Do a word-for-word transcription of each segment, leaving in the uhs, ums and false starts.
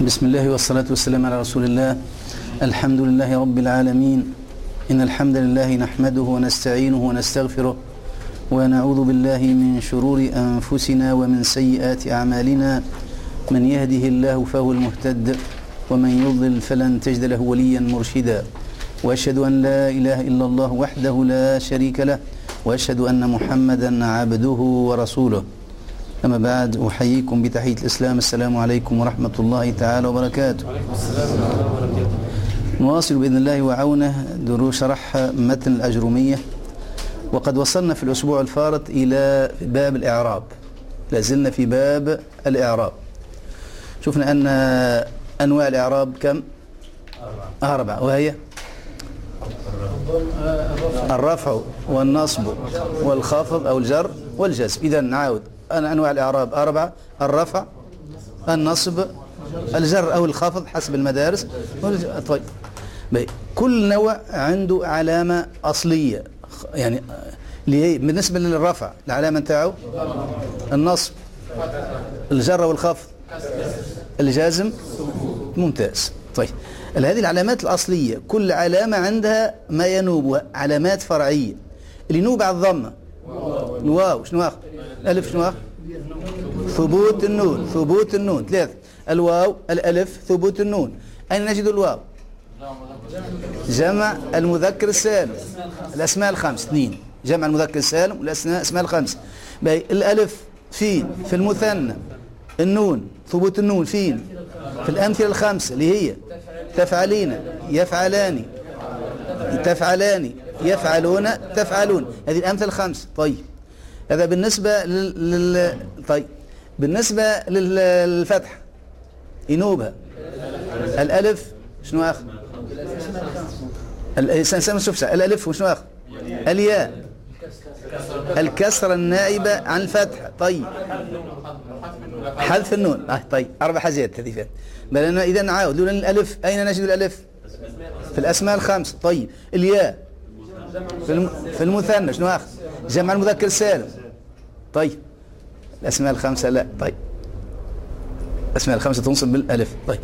بسم الله والصلاة والسلام على رسول الله. الحمد لله رب العالمين، إن الحمد لله نحمده ونستعينه ونستغفره ونعوذ بالله من شرور أنفسنا ومن سيئات أعمالنا. من يهده الله فهو المهتد ومن يضلل فلن تجد له وليا مرشدا، وأشهد أن لا إله إلا الله وحده لا شريك له، وأشهد أن محمدا عبده ورسوله. أما بعد، أحييكم بتحية الإسلام. السلام عليكم ورحمة الله تعالى وبركاته. نواصل بإذن الله وعونه دروس شرح متن الأجرومية، وقد وصلنا في الأسبوع الفارط إلى باب الإعراب. لازلنا في باب الإعراب. شفنا أن أنواع الإعراب كم؟ أربعة، وهي الرفع والنصب والخفض أو الجر والجزم. إذا نعاود أن أنواع الإعراب أربعة: الرفع، النصب، الجر أو الخفض حسب المدارس. طيب، كل نوع عنده علامة أصلية، يعني بالنسبة للرفع العلامة نتاعو النصب، الجر والخفض، الجازم. ممتاز. طيب، هذه العلامات الأصلية كل علامة عندها ما ينوب، علامات فرعية. اللي ينوب على الضمة الواو، شنو آخر؟ الألف، شنو آخر؟ ثبوت النون، ثبوت النون. ثلاثة: الواو، الألف، ثبوت النون. أين نجد الواو؟ جمع المذكر السالم، الأسماء الخمس. اثنين: جمع المذكر السالم والأسماء الخمس. الألف فين؟ في المثنى. النون، ثبوت النون فين؟ في الأمثلة الخمسة اللي هي تفعلين، يفعلان، تفعلان، يفعلون، تفعلون. هذه الأمثلة الخمسة. طيب، هذا بالنسبة لل... لل... طيب، بالنسبة للفتح ينوبها الألف، شنو آخر؟ الإنسان شوف الألف وشنو آخر؟ الياء، الكسرة النائبة عن الفتح. طيب، حذف النون. آه طيب، أربع حاجات هذه فيها. بل إذا نعاود لولا الألف أين نجد الألف؟ في الأسماء الخمس. طيب، الياء في في المثنى، شنو آخر؟ جمع المذكر السالم. طيب، الأسماء الخمسة لا. طيب، الأسماء الخمسة تنصب بالألف. طيب،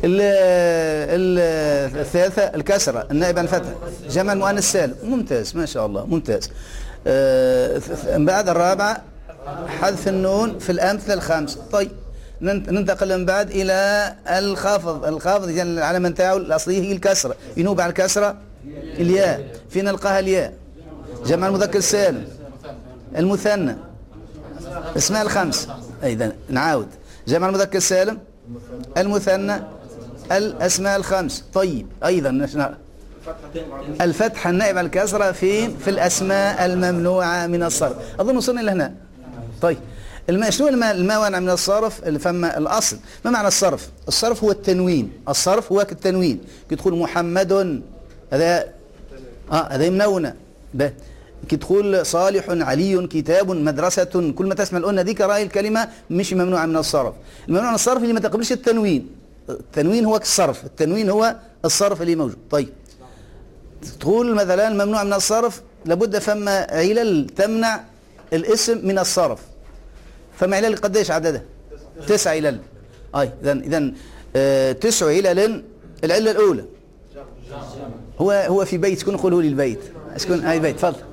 الثالثة الكسرة النائب عن الفتح، جمع المؤنث السالم. ممتاز، ما شاء الله، ممتاز. آه بعد الرابعة حذف النون في الأمثلة الخمسة. طيب، ننتقل من بعد إلى الخافض. الخافض يعني العلامة نتاعو الأصلية هي الكسرة، ينوب على الكسرة الياء. فين نلقاها الياء؟ جمع المذكر السالم، المثنى، اسماء الخمس. أيضا نعاود: جمع المذكر السالم، المثنى، الأسماء الخمس. طيب، أيضا الفتح النائب على الكسرة فين؟ في الأسماء الممنوعة من الصرف. أظن وصلنا لهنا. طيب، الما شنو الموانع من الصرف؟ فما الأصل. ما معنى الصرف؟ الصرف هو التنوين. الصرف هو التنوين. كي تقول محمد، هذا اه هذا منونة. كي تقول صالح، علي، كتاب، مدرسة، كل ما تسمع الأنة ذيك رأي الكلمة مش ممنوعة من الصرف. الممنوع من الصرف اللي ما تقبلش التنوين. التنوين هو الصرف، التنوين هو الصرف اللي موجود. طيب، تقول مثلا ممنوع من الصرف لابد فما علل تمنع الاسم من الصرف. فما علل قديش عددها؟ تسع علل. اي اذا اذا آه تسع علل. العله الاولى هو هو في بيت، شكون نقولوا لي البيت؟ شكون اي بيت؟ تفضل.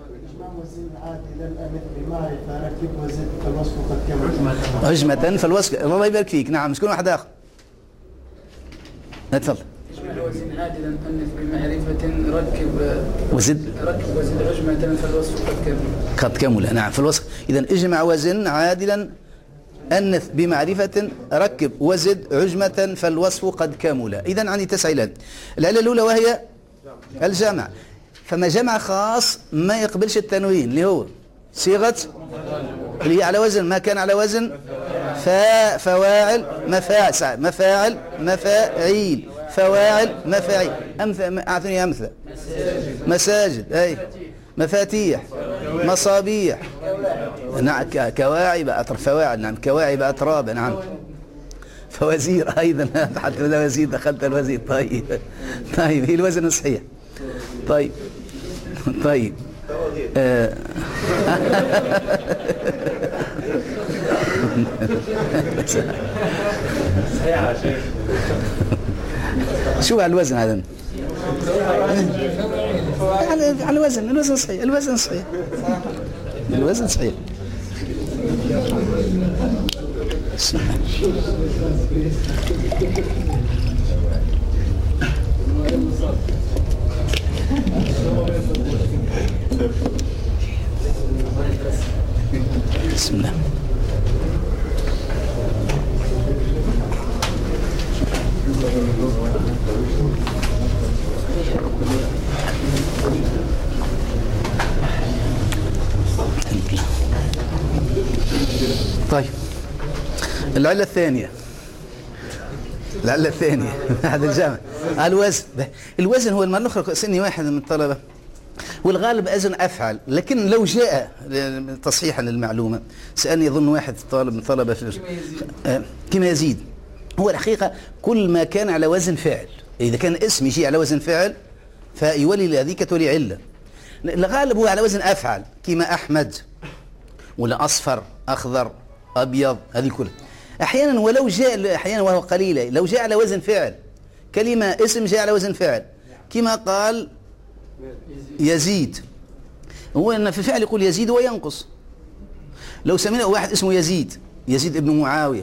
عجمة فالوصف. الله يبارك فيك. نعم، شكون واحد اخر؟ تفضل. وزن عادلا أنث بمعرفة ركب وزد ركب وزد عجمة فالوصف قد كمل. قد كمل. نعم، فالوصف. إذا اجمع وزن عادلا أنث بمعرفة ركب وزد عجمة فالوصف قد كمل. إذا عندي تسع علل. العلة الأولى وهي الجمع. فما جمع خاص ما يقبلش التنوين، اللي هو صيغة اللي هي على وزن ما كان على وزن فا فواعل مفاعل مفاعل مفاعيل فواعل مفاعيل. أمثل، أعطني أمثلة. مساجد، أي مفاتيح، مصابيح، نعم، كواعب أطراف، فواعل، نعم، كواعب أتراب، نعم، فوزير أيضا. حتى الوزير دخلت الوزير. طيب طيب، هي الوزن الصحيح. طيب طيب آه. شو على الوزن هذا؟ على على الوزن، الوزن صحيح، الوزن صحيح، الوزن صحيح. بسم الله. طيب العلة الثانية، العلة الثانية هذا الجامع الوزن. الوزن هو المرة الأخرى سني واحد من الطلبة والغالب أزن أفعل، لكن لو جاء تصحيحا للمعلومة سألني يظن واحد طالب من طلبة كما يزيد. هو الحقيقة كل ما كان على وزن فعل، إذا كان اسم يجي على وزن فعل فيولي لهذيك تولي علة. الغالب هو على وزن أفعل كما أحمد ولا أصفر أخضر أبيض، هذه كلها. أحيانا ولو جاء أحيانا وهو قليلة لو جاء على وزن فعل كلمة اسم جاء على وزن فعل كما قال يزيد. هو أن في الفعل يقول يزيد وينقص. لو سمينا واحد اسمه يزيد، يزيد ابن معاوية،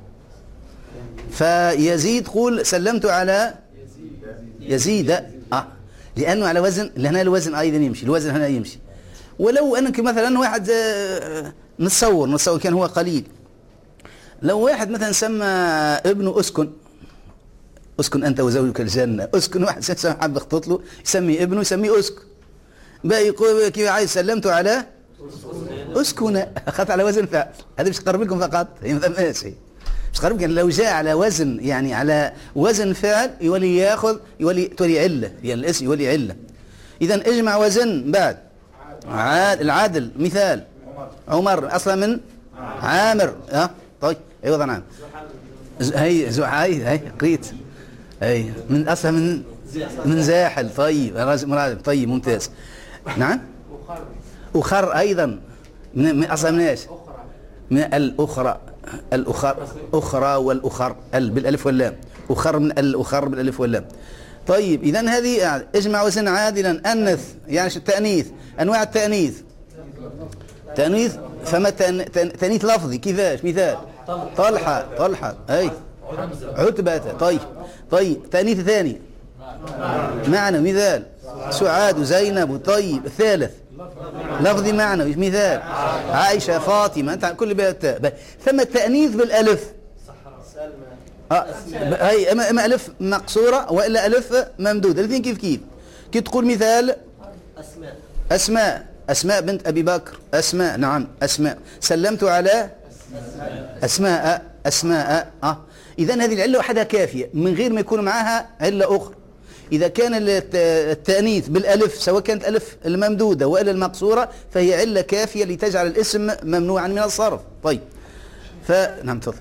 فيزيد قول سلمت على يزيد آه لأنه على وزن، لهنا الوزن أيضا يمشي، الوزن هنا يمشي. ولو أنك مثلا واحد آه نتصور نتصور كان هو قليل، لو واحد مثلا سمى ابنه أسكن، أسكن أنت وزوجك الجنة، أسكن، واحد حب يخطط له يسمي ابنه يسميه أسكن، بقى يقول كيف عايز سلمت على أسكن، أخذت على وزن فعل. هذا مش قرب لكم فقط، هي ماشي مش قرب لكم. لو جاء على وزن يعني على وزن فعل يولي ياخذ يولي تولي علة، يعني الاسم يولي علة. إذا اجمع وزن بعد عاد العادل. مثال عمر أصلا من عامر، ها أه؟ طيب أيوة نعم هي زحاي هي قريت أي من أصلا من من زاحل. طيب مراد طيب ممتاز. نعم أخر أيضا من, من أصلا من إيش؟ من الأخرى، الأخر أخرى والأخر ال بالألف واللام، أخر من الأخر بالألف واللام. طيب إذا هذه اجمع وزن عادلا. أنث يعني التأنيث، أنواع التأنيث. تأنيث فما تأنيث لفظي كيفاش؟ مثال طلحة، طلحة أي عتبة. طيب طيب تأنيث ثاني معنى، مثال سعاد وزينب. طيب الثالث لفظي معنى، مثال عائشة فاطمة. أنت كل بيت ثم التأنيث بالألف آه. هي اما اما الف مقصوره والا الف ممدوده، الاثنين كيف كيف. كي تقول مثال اسماء، اسماء اسماء بنت ابي بكر، اسماء نعم اسماء. سلمت على اسماء، اسماء اه اذا هذه العله وحدها كافيه من غير ما يكون معها عله اخرى. اذا كان التانيث بالالف سواء كانت الف الممدوده والا المقصوره فهي عله كافيه لتجعل الاسم ممنوعا من الصرف. طيب فنعم تفضل.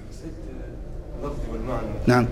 نعم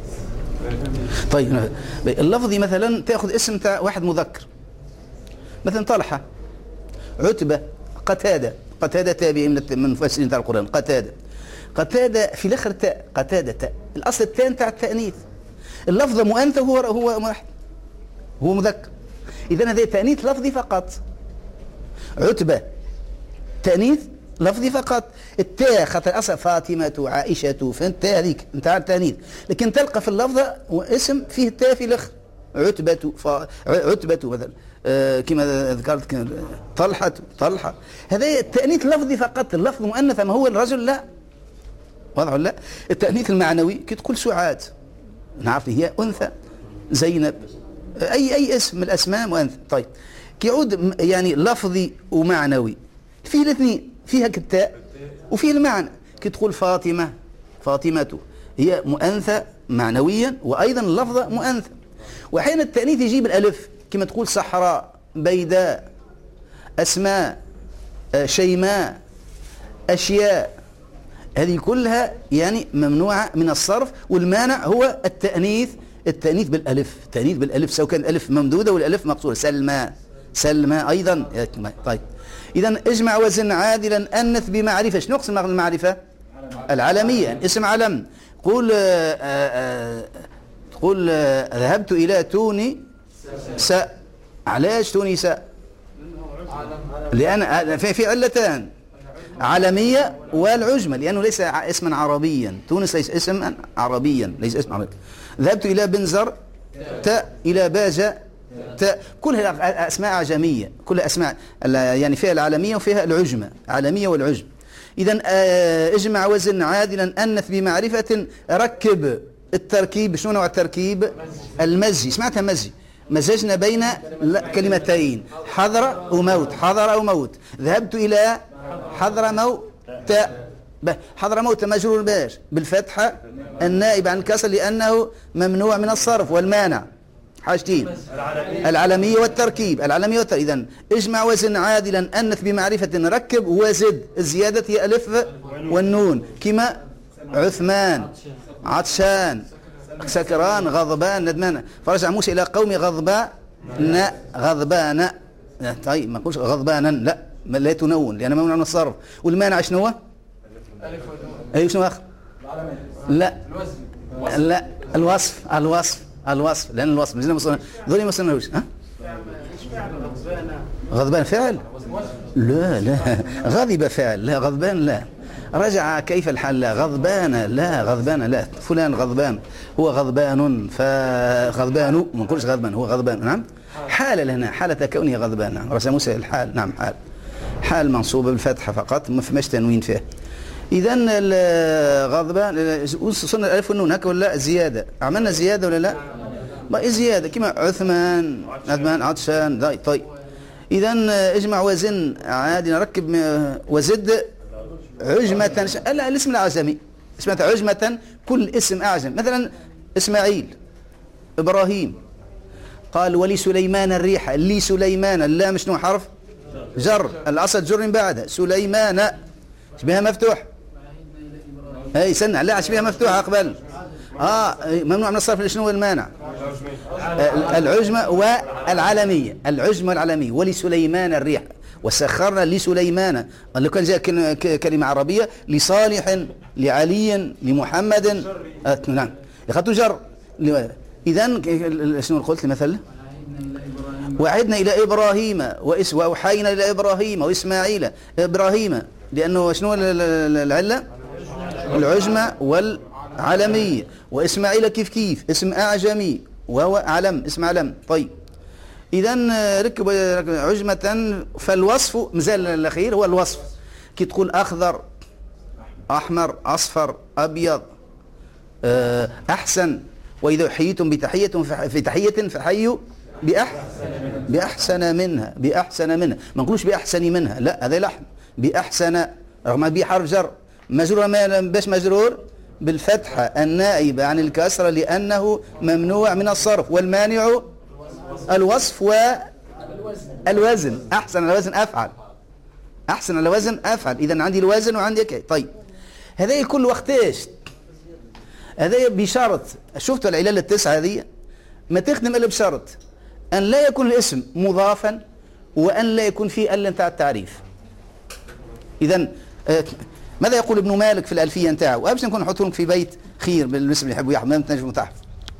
طيب اللفظي مثلا تأخذ اسم تاع واحد مذكر مثلا طلحة، عتبة، قتادة. قتادة تابعي من مفسرين تاع القرآن. قتادة قتادة في الآخر تاء، قتادة تاء. الأصل التاء تاع التأنيث، اللفظ مؤنث هو هو واحد هو مذكر. إذا هذا تأنيث لفظي فقط. عتبة تأنيث لفظي فقط. التاء خاطر اصلا فاطمه عائشه، فانت هذيك نتاع التانيث، لكن تلقى في اللفظه اسم فيه التاء في الاخر. عتبه ف... عتبه مثلا آه كما ذكرت طلحه، طلحه. هذا التانيث لفظي فقط، اللفظ مؤنث اما هو الرجل لا. واضح ولا لا؟ التانيث المعنوي كي تقول سعاد نعرف هي انثى، زينب، اي اي اسم من الاسماء مؤنث. طيب كي يعود يعني لفظي ومعنوي فيه الاثنين، فيها التاء وفيه المعنى. كي تقول فاطمة، فاطمة هي مؤنثة معنويا وأيضا اللفظة مؤنثة. وأحيانا التأنيث يجيب الألف كما تقول صحراء، بيداء، أسماء، شيماء، أشياء. هذه كلها يعني ممنوعة من الصرف، والمانع هو التأنيث، التأنيث بالألف، التأنيث بالألف سواء كان الألف ممدودة والألف مقصورة. سلمى، سلمى أيضا. طيب إذا اجمع وزن عادلا أنث بمعرفة. شنو يقسم المعرفة؟ العالمية اسم علم. قول آآ آآ تقول ذهبت إلى تونس. علاش تونس؟ لأن في علتان، عالمية والعجمة، لأنه ليس اسما عربيا. تونس ليس اسما عربيا، ليس اسم عربي. ذهبت إلى بنزر تاء، إلى باجة تاء، كلها أسماء عجمية، كلها أسماء يعني فيها العالمية وفيها العجمة، عالمية والعجم. إذن اجمع وزن عادلا أنث بمعرفة. ركب التركيب. شنو نوع التركيب؟ المزي. سمعتها مزي؟ مزجنا بين كلمتين، حضر وموت. حضر وموت. ذهبت إلى حضر موت. حضر موت مجرور باش بالفتحة النائب عن الكسر لأنه ممنوع من الصرف والمانع. حاجتين، العالمية والتركيب. العالمية والتركيب. إذن اجمع وزن عادلا أنث بمعرفة. ركب وزد. الزيادة هي ألف والنون، كما عثمان، عطشان، سكران، غضبان، ندمان. فرجع موسى إلى قوم غضبان. غضبان. طيب ما نقولش غضبانا، لا، لا تنون لأن ممنوع من الصرف. والمانع شنو هو؟ أي شنو آخر؟ لا لا الوصف. الوصف الوصف لأن الوصف ذولي ما صنعوش. ها؟ غضبان فعل؟ لا لا. غضب فعل، لا غضبان لا. رجع كيف الحال؟ لا. غضبان لا. غضبان لا. فلان غضبان، هو غضبان، فغضبان ما نقولش غضبان، هو غضبان. نعم. حال هنا حالة كونه غضبان. نعم. رسم موسى الحال. نعم حال. حال منصوبة بالفتحة فقط، ما فماش تنوين فيه. إذا الغضبان وصلنا الألف والنون هكا ولا زيادة؟ عملنا زيادة ولا لا؟ ما زيادة كما عثمان، عثمان، عطشان. طيب إذا اجمع وزن عادي. نركب وزد عجمة. لا الاسم الأعجمي اسمها عجمة. كل اسم أعجم. مثلا إسماعيل، إبراهيم. قال ولسليمان الريح. لي سليمان، اللام شنو حرف جر، الأصل جر بعدها. سليمان شبيها مفتوح. اي سنة لا شبيها مفتوحة قبل. اه ممنوع من الصرف. شنو المانع؟ العجمة والعالمية. العجمة والعالمية. ولسليمان الريح وسخرنا لسليمان. لو كان جاء كلمة عربية لصالح، لعلي، لمحمد. آه نعم يخطو جر. إذن شنو قلت مثلا؟ وعدنا إلى إبراهيم وأوحينا إلى إبراهيم وإسماعيل. إبراهيم لأنه شنو العلة؟ العجمة والعالمية. وإسماعيل كيف كيف اسم أعجمي وهو علم، اسم علم. طيب إذا ركب عجمة. فالوصف مازال الأخير هو الوصف. كي تقول أخضر، أحمر، أصفر، أبيض، أحسن. وإذا حييتم بتحية في تحية فحيوا بأحسن بأحسن منها. بأحسن منها ما نقولوش بأحسن منها، لا هذا لحن. بأحسن رغم بي حرف جر مجرور. ما باش مجرور بالفتحة النائبة عن الكسرة لأنه ممنوع من الصرف والمانع الوصف والوزن. أحسن على وزن أفعل. أحسن على وزن أفعل. إذا عندي الوزن وعندي كي. طيب هذا كل وقتاش؟ هذا بشرط. شفتوا العلل التسعة هذه ما تخدم إلا بشرط أن لا يكون الاسم مضافا وأن لا يكون فيه إلا نتاع التعريف. إذا ماذا يقول ابن مالك في الألفية نتاعه؟ وأبش نكون نحط لكم في بيت خير بالاسم اللي يحبوا يحفظ ما تنجموا تحفظ.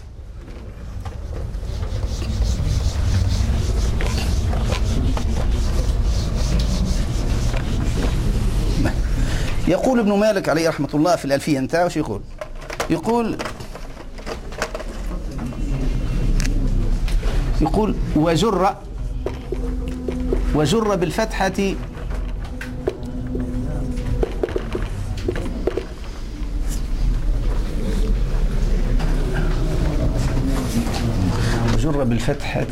يقول ابن مالك عليه رحمة الله في الألفية نتاعه شو يقول؟ يقول يقول وجر وجر بالفتحة وجر بالفتحة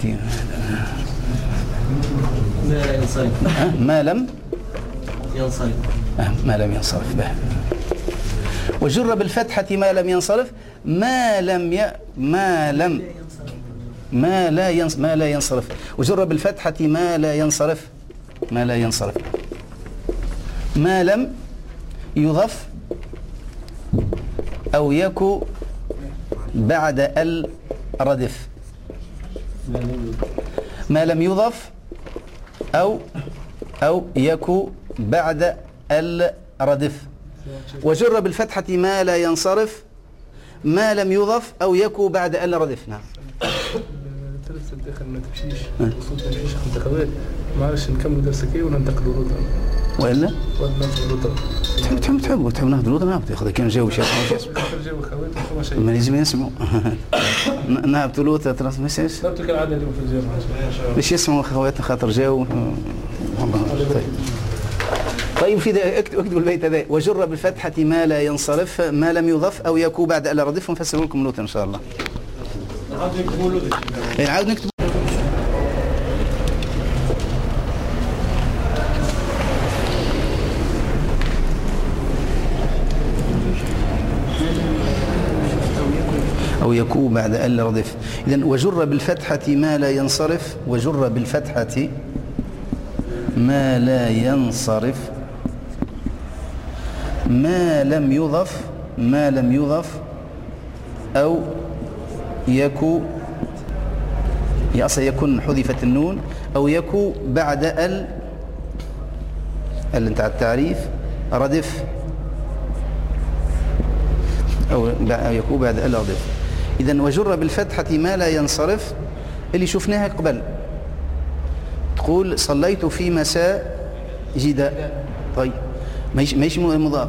ما لا ينصرف. ما لم ينصرف. ما لم ينصرف به. وجر بالفتحة ما لم ينصرف. ما لم ي... ما لم ما لا ينص... ما لا ينصرف. وجر بالفتحة ما لا ينصرف. ما لا ينصرف. ما لم يضف أو يكو بعد ال ردف. ما لم يضف أو أو يكو بعد ال ردف. وجر بالفتحة ما لا ينصرف ما لم يضف أو يكو بعد أن ردف. نعم. الثلاث الداخل ما تمشيش وصوت ما يعيش انتخابات ما عرفش نكمل درسك ايه ولا ننتقلوا له ولا ولا ننتقلوا له تحب تحب تحب تحب ناخذ له نهبط ياخذ كان جاوب شيء جاوب خواتي ما لازم يسمعوا نهبط له ثلاث مساج ضربت كالعاده اليوم في الجامعه باش يسمعوا خواتنا خاطر جاوا والله. طيب طيب في اكتب اكتبوا البيت هذا وجر بالفتحة ما لا ينصرف ما لم يضف أو يكو بعد ألا ردف ونفسر لكم لوط إن شاء الله. نعاود نكتبوا له نعاود نكتب أو يكو بعد ألا ردف. إذن وجر بالفتحة ما لا ينصرف وجر بالفتحة ما لا ينصرف ما لم يضف ما لم يضف أو يكو هي أصلا يكون حذفت النون أو يكو بعد ال ال انت على التعريف ردف أو يكو بعد ال ردف. إذن وجر بالفتحة ما لا ينصرف اللي شفناها قبل تقول صليت في مساء جداء. طيب ماشي مضاف.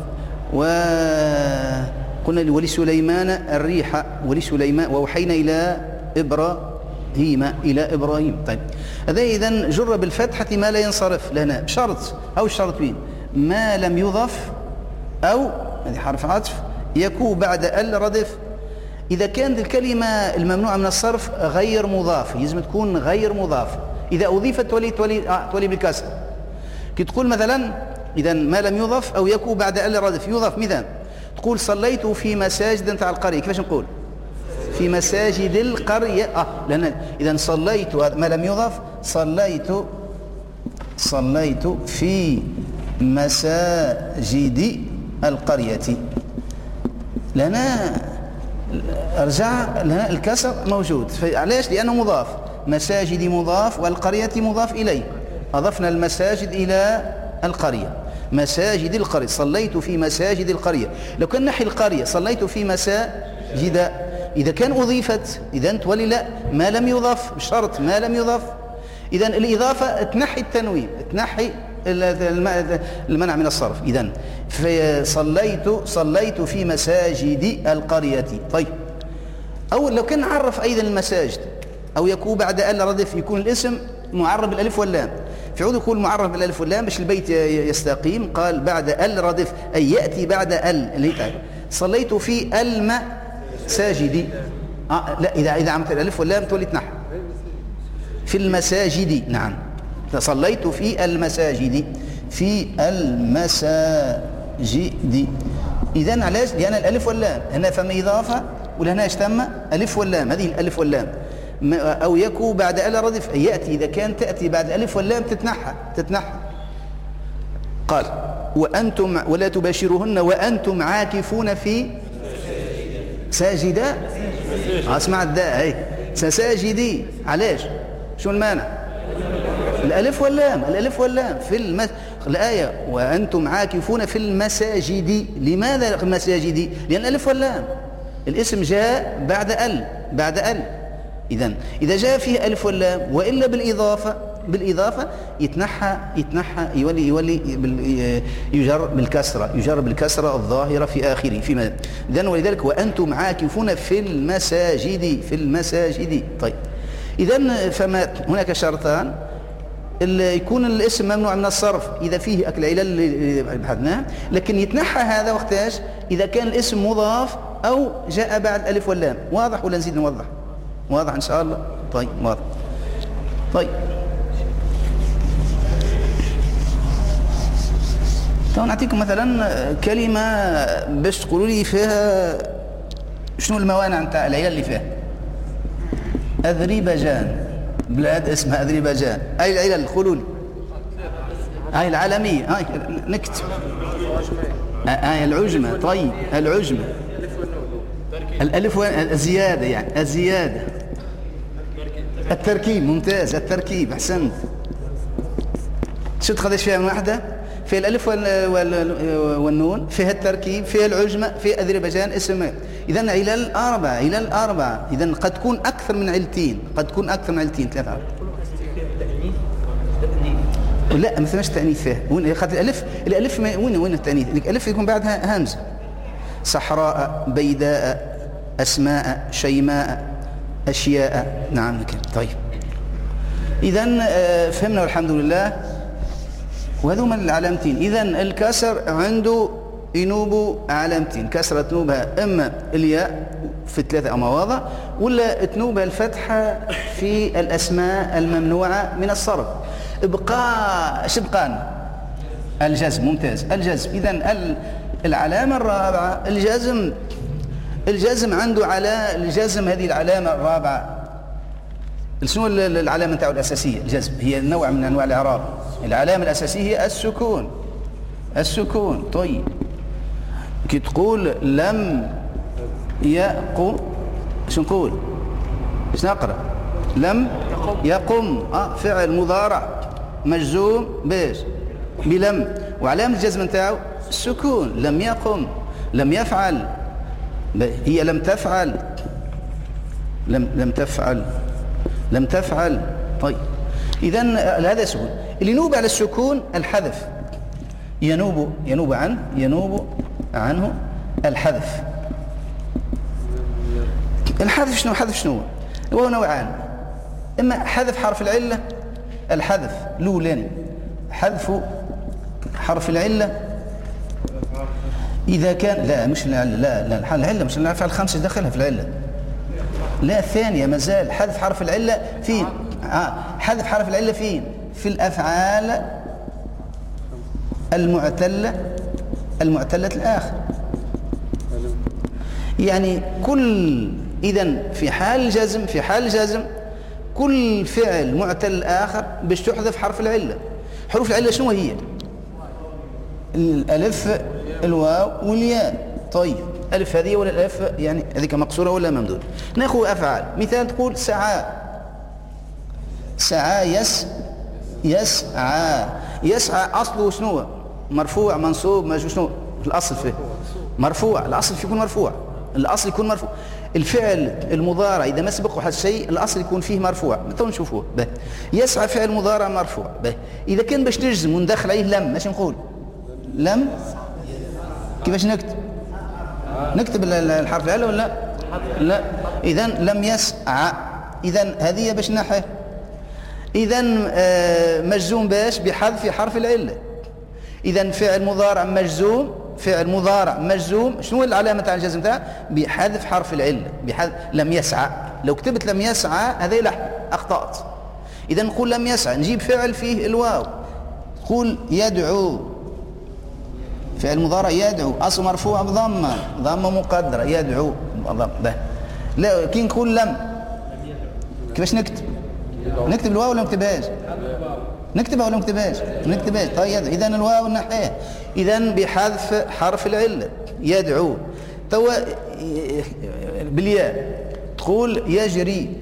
وقلنا ولسليمان الريح ولسليمان ووحينا إلى إبراهيم إلى إبراهيم. طيب هذا إذن جر بالفتحة ما لا ينصرف لنا بشرط أو الشرط وين ما لم يضف أو هذه حرف عطف يكون بعد ال ردف. إذا كانت الكلمة الممنوعة من الصرف غير مضاف لازم تكون غير مضاف. إذا أضيفت تولي تولي آه تولي بالكسر كي تقول مثلا إذا ما لم يضف أو يكون بعد ال ردف يضاف. مثال تقول صليت في مساجد نتاع القرية كيفاش نقول في مساجد القرية آه لأن إذا صليت ما لم يضف صليت صليت في مساجد القرية لنا ارجع لنا الكسر موجود. علاش؟ لأنه مضاف مساجد مضاف والقرية مضاف إليه أضفنا المساجد إلى القرية مساجد القرية صليت في مساجد القرية. لو كان نحي القرية صليت في مساجد إذا كان أضيفت إذا تولي لا ما لم يضاف بشرط ما لم يضاف. إذا الإضافة تنحي التنوين تنحي المنع من الصرف. إذا صليت صليت في مساجد القرية. طيب أو لو كان نعرف أيضا المساجد أو يكون بعد ال ردف يكون الاسم معرب بالالف واللام في عود يكون معرب بالالف واللام باش البيت يستقيم. قال بعد ال ردف أي يأتي بعد ال اللي تعرف صليت في المساجد آه لا إذا إذا عملت الالف واللام تولي تنحى في المساجد. نعم صليت في المساجد في المساجد. إذن علاش؟ لأن الألف واللام هنا فما إضافة ولهنا تم ألف واللام هذه الألف واللام أو يكو بعد ال ردف يأتي إذا كان تأتي بعد ألف واللام تتنحى تتنحى. قال وأنتم ولا تباشرهن وأنتم عاكفون في ساجدا اسمع الداء هي ساجدي. علاش؟ شو المانع؟ الألف واللام الألف واللام في المس... الآية وأنتم عاكفون في المساجد. لماذا المساجد؟ لأن الألف واللام الاسم جاء بعد ال بعد ال. إذن إذا جاء فيه ألف واللام وإلا بالإضافة بالإضافة يتنحى يتنحى يولي يولي بال... يجر بالكسرة يجر بالكسرة الظاهرة في آخره فيما إذن ولذلك وأنتم عاكفون في المساجد في المساجد. طيب إذن فما هناك شرطان يكون الاسم ممنوع من الصرف إذا فيه أكل العلل اللي بحثناه لكن يتنحى هذا وقتاش إذا كان الاسم مضاف أو جاء بعد الألف واللام. واضح ولا نزيد نوضح؟ واضح إن شاء الله. طيب واضح. طيب طبعا نعطيكم مثلا كلمة باش تقولوا لي فيها شنو الموانع نتاع العلل اللي فيها. أذربيجان بلاد اسمها أذربيجان أي العلل قولوا لي هاي العالمية هاي نكتب هاي العجمة. طيب العجمة الألف الزيادة يعني الزيادة التركيب ممتاز التركيب أحسنت. شفت قداش فيها من واحدة فيه الألف وال... وال... والنون، فيه التركيب، فيه العجمة، فيه أذربيجان اسم. إذن علل أربعة، علل أربعة. إذن قد تكون أكثر من علتين، قد تكون أكثر من علتين ثلاثة. لا ما ثماش تأنيث فيه. وين خاطر الألف، الألف ما... وين وين التأنيث؟ الألف يكون بعدها همزة. صحراء، بيداء، أسماء، شيماء، أشياء. نعم كده. طيب إذن فهمنا والحمد لله. وهذو من العلامتين. إذن الكسر عنده ينوب علامتين، كسرة تنوبها إما الياء في ثلاثة مواضع، ولا تنوبها الفتحة في الأسماء الممنوعة من الصرف. بقى شبقان الجزم. ممتاز. الجزم. إذن العلامة الرابعة الجزم. الجزم عنده على الجزم، هذه العلامة الرابعة. شنو العلامة نتاعو الأساسية؟ الجزم هي نوع من أنواع الإعراب. العلامة الأساسية هي السكون. السكون. طيب كي تقول لم يقم، شو نقول؟ ايش نقرأ؟ لم يقم. آه فعل مضارع مجزوم باش بلم، وعلامة الجزم نتاعو السكون. لم يقم، لم يفعل، هي لم تفعل، لم لم تفعل، لم تفعل. طيب إذن هذا سكون. اللي ينوب على السكون الحذف. ينوب ينوب عنه ينوب عنه الحذف. الحذف شنو؟ حذف شنو؟ وهو نوعان. إما حذف حرف العلة، الحذف الأولاني حذف حرف العلة إذا كان، لا مش العلة، لا لا العلة مش الأفعال الخمسة دخلها في العلة. لا الثانية مازال حذف حرف العلة فين؟ آه حذف حرف العلة فين؟ في الأفعال المعتلة، المعتلة الآخر. يعني كل، إذن في حال الجزم، في حال الجزم كل فعل معتل الآخر باش تحذف حرف العلة. حروف العلة شنو هي؟ الألف، الواو والياء. طيب ألف هذه ولا الألف يعني هذيك مقصورة ولا ممدودة؟ ناخذ أفعال. مثال تقول سعى، سعى يس يسعى. يسعى أصله شنو؟ مرفوع منصوب مجزوم. شنو الأصل فيه؟ مرفوع. الأصل فيه يكون مرفوع، الأصل يكون مرفوع. الفعل المضارع إذا ما سبق واحد شيء الأصل يكون فيه مرفوع. متى نشوفوه؟ به يسعى فعل مضارع مرفوع. به إذا كان باش نجزم وندخل عليه لم، ماشي نقول لم. كيفاش نكتب؟ نكتب الحرف العلة ولا لا؟ إذن لم يسعى. إذن هذه باش نحي. إذن آه مجزوم باش بحذف حرف العلة. إذن فعل مضارع مجزوم، فعل مضارع مجزوم. شنو العلامة تاع الجزم تاعه؟ بحذف حرف العلة. بحذف لم يسعى. لو كتبت لم يسعى هذا لح أخطأت. إذا نقول لم يسعى، نجيب فعل فيه الواو. تقول يدعو، فعل مضارع يدعو، أصل مرفوع بضمة، ضمة مقدرة. يدعو ضمة. لا كي نقول لم، كيفاش نكتب؟ نكتب الواو ولا نكتبهاش؟ نكتبها ولا نكتبهاش؟ نكتبهاش. طيب إذا الواو نحيها. إذا بحذف حرف العلة. يدعو. توا بالياء تقول يجري.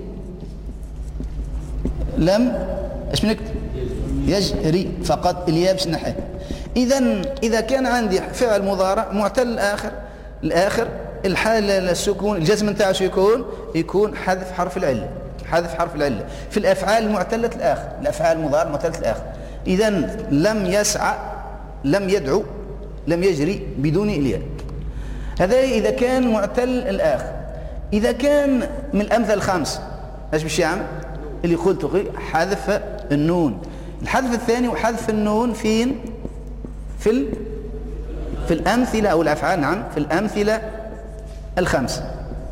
لم ايش بنكتب؟ يجري فقط. الياء باش نحيها. إذا إذا كان عندي فعل مضارع معتل الآخر، الآخر الحال السكون الجزم نتاعو شو يكون؟ يكون حذف حرف العلة. حذف حرف العلة في الأفعال المعتلة الآخر، الأفعال المضارع معتلة الآخر. إذا لم يسعى، لم يدعو، لم يجري بدون الياء. هذا إذا كان معتل الآخر. إذا كان من الأمثلة الخمس ايش باش يعمل؟ اللي قلته حذف النون. الحذف الثاني وحذف النون فين؟ في ال... في الأمثلة أو الأفعال. نعم في الأمثلة الخمس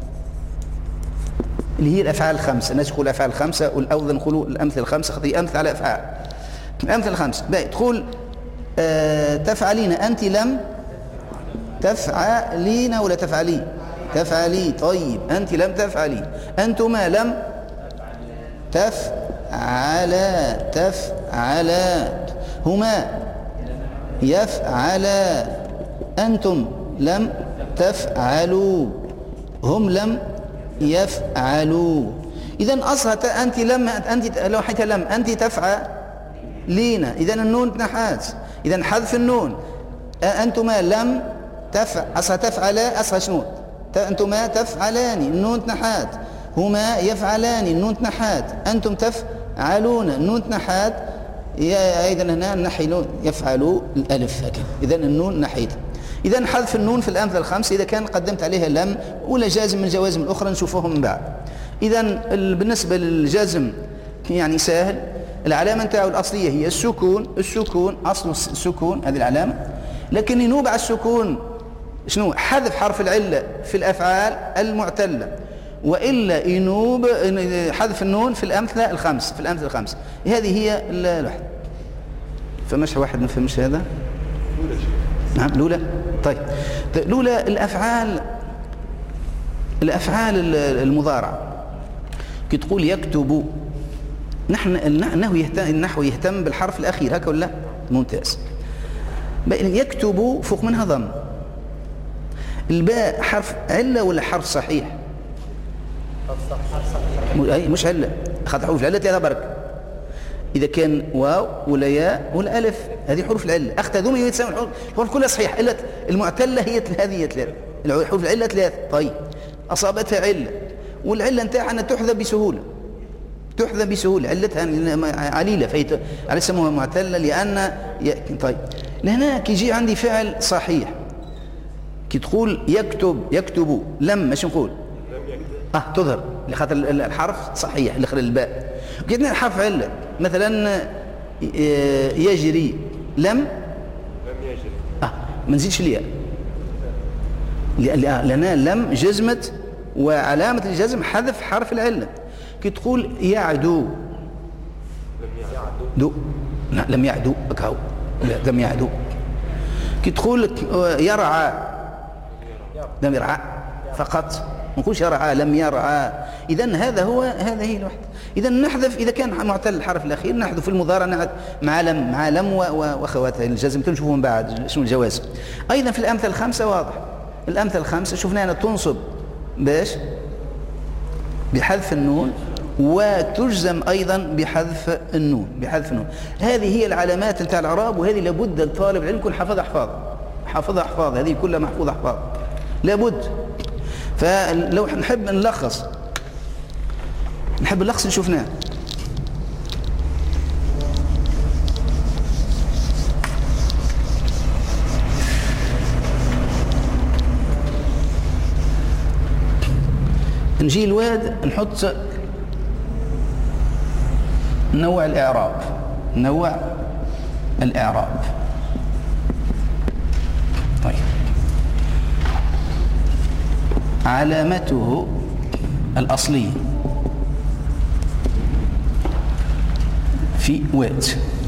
اللي هي الأفعال الخمسة. الناس يقول الأفعال الخمسة والأوضى نقولوا الأمثلة الخمسة خاطر أمثلة على أفعال. الأمثلة الخمسة باهي. تقول آه تفعلين أنت لم تفعلين ولا تفعلي؟ تفعلي. طيب أنت لم تفعلي. أنتما لم تفعلا تفعلا. هما يفعلا. أنتم لم تفعلوا. هم لم يفعلوا. إذن أصلها أنت لم، أنت لو حيث لم أنت تفعل لينا، إذا النون تنحات، إذا حذف النون. أنتما لم تفعل، أصلا تفعلا، أصلا شنو؟ أنتما تفعلان، النون تنحات. هما يفعلان، النون تنحات. أنتم تفعلون، النون تنحات. أيضا هنا نحي يفعلوا الألف هكذا، إذا النون نحيت. إذا حذف النون في الأمثلة الخمس إذا كان قدمت عليها لم ولا جازم من الجوازم الأخرى نشوفوهم من بعد. إذا بالنسبة للجازم يعني سهل، العلامة نتاعو الأصلية هي السكون، السكون أصل السكون هذه العلامة، لكن ينوب على السكون شنو؟ حذف حرف العلة في الأفعال المعتلة، وإلا ينوب حذف النون في الأمثلة الخمس، في الأمثلة الخمس. هذه هي الوحدة. فمش واحد ما فهمش هذا؟ نعم الأولى. طيب الأولى الأفعال، الأفعال المضارعة كي تقول يكتب، نحن النحو يهتم، النحو يهتم بالحرف الأخير هكا ولا؟ ممتاز. يكتب فوق منها ضم، الباء حرف علة ولا حرف صحيح؟ أي مش علة، خاطر حروف العلة ثلاثة برك. إذا كان واو ولا ياء ولا ألف هذه حروف العلة، أخذ هذوما يتساوون الحروف، الحروف كلها صحيح، إلا المعتلة هي هذه ثلاثة، الحروف العلة ثلاثة. طيب أصابتها علة، والعلة نتاعها أنها تحذف بسهولة، تحذف بسهولة، علتها عليلة، فهي على اسمها معتلة لأن ي... طيب لهنا كي يجي عندي فعل صحيح كي تقول يكتب، يكتب لم ماشي نقول اه تظهر لخاطر الحرف صحيح اللي خلال الباء. كيدنا الحرف علة مثلا يجري لم لم يجري اه ما نزيدش الياء لأنها لم جزمت وعلامة الجزم حذف حرف العلة. كي تقول يعدو دو لا لم يعدو بكاو لا لم يعدو. كي تقول يرعى لم يرعى فقط، ما نقولش يرعى لم يرعى. إذن هذا هو، هذا هي الوحدة. إذن نحذف إذا كان معتل الحرف الأخير نحذف المضارع مع لم، مع لم وأخواتها الجزم تنشوفوا من بعد شنو الجواز. أيضا في الأمثلة الخمسة واضح، الأمثلة الخمسة شفنا أنا تنصب باش بحذف النون وتجزم أيضا بحذف النون، بحذف النون. هذه هي العلامات نتاع الإعراب، وهذه لابد الطالب العلم يكون حافظها حفاظ، حافظها حفاظ، هذه كلها محفوظة حفاظ لابد. فلو نحب نلخص، نحب نلخص اللي شفناه. نجي الواد نحط نوع الإعراب، نوع الإعراب. طيب علامته الأصلية في واد،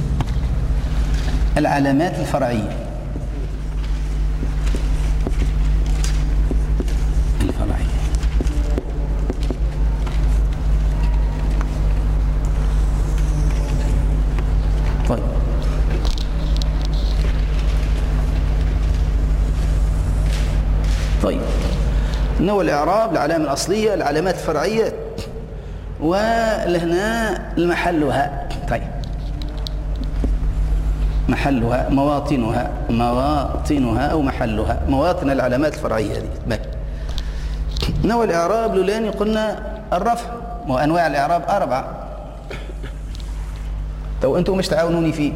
العلامات الفرعية الفرعية طيب طيب نوع الإعراب، العلامة الأصلية، العلامات الفرعية، ولهنا المحلها. طيب محلها، مواطنها، مواطنها أو محلها، مواطن العلامات الفرعية هذه. نوع الإعراب لولاني قلنا الرفع، وأنواع الإعراب أربعة، تو أنتم مش تعاونوني فيه.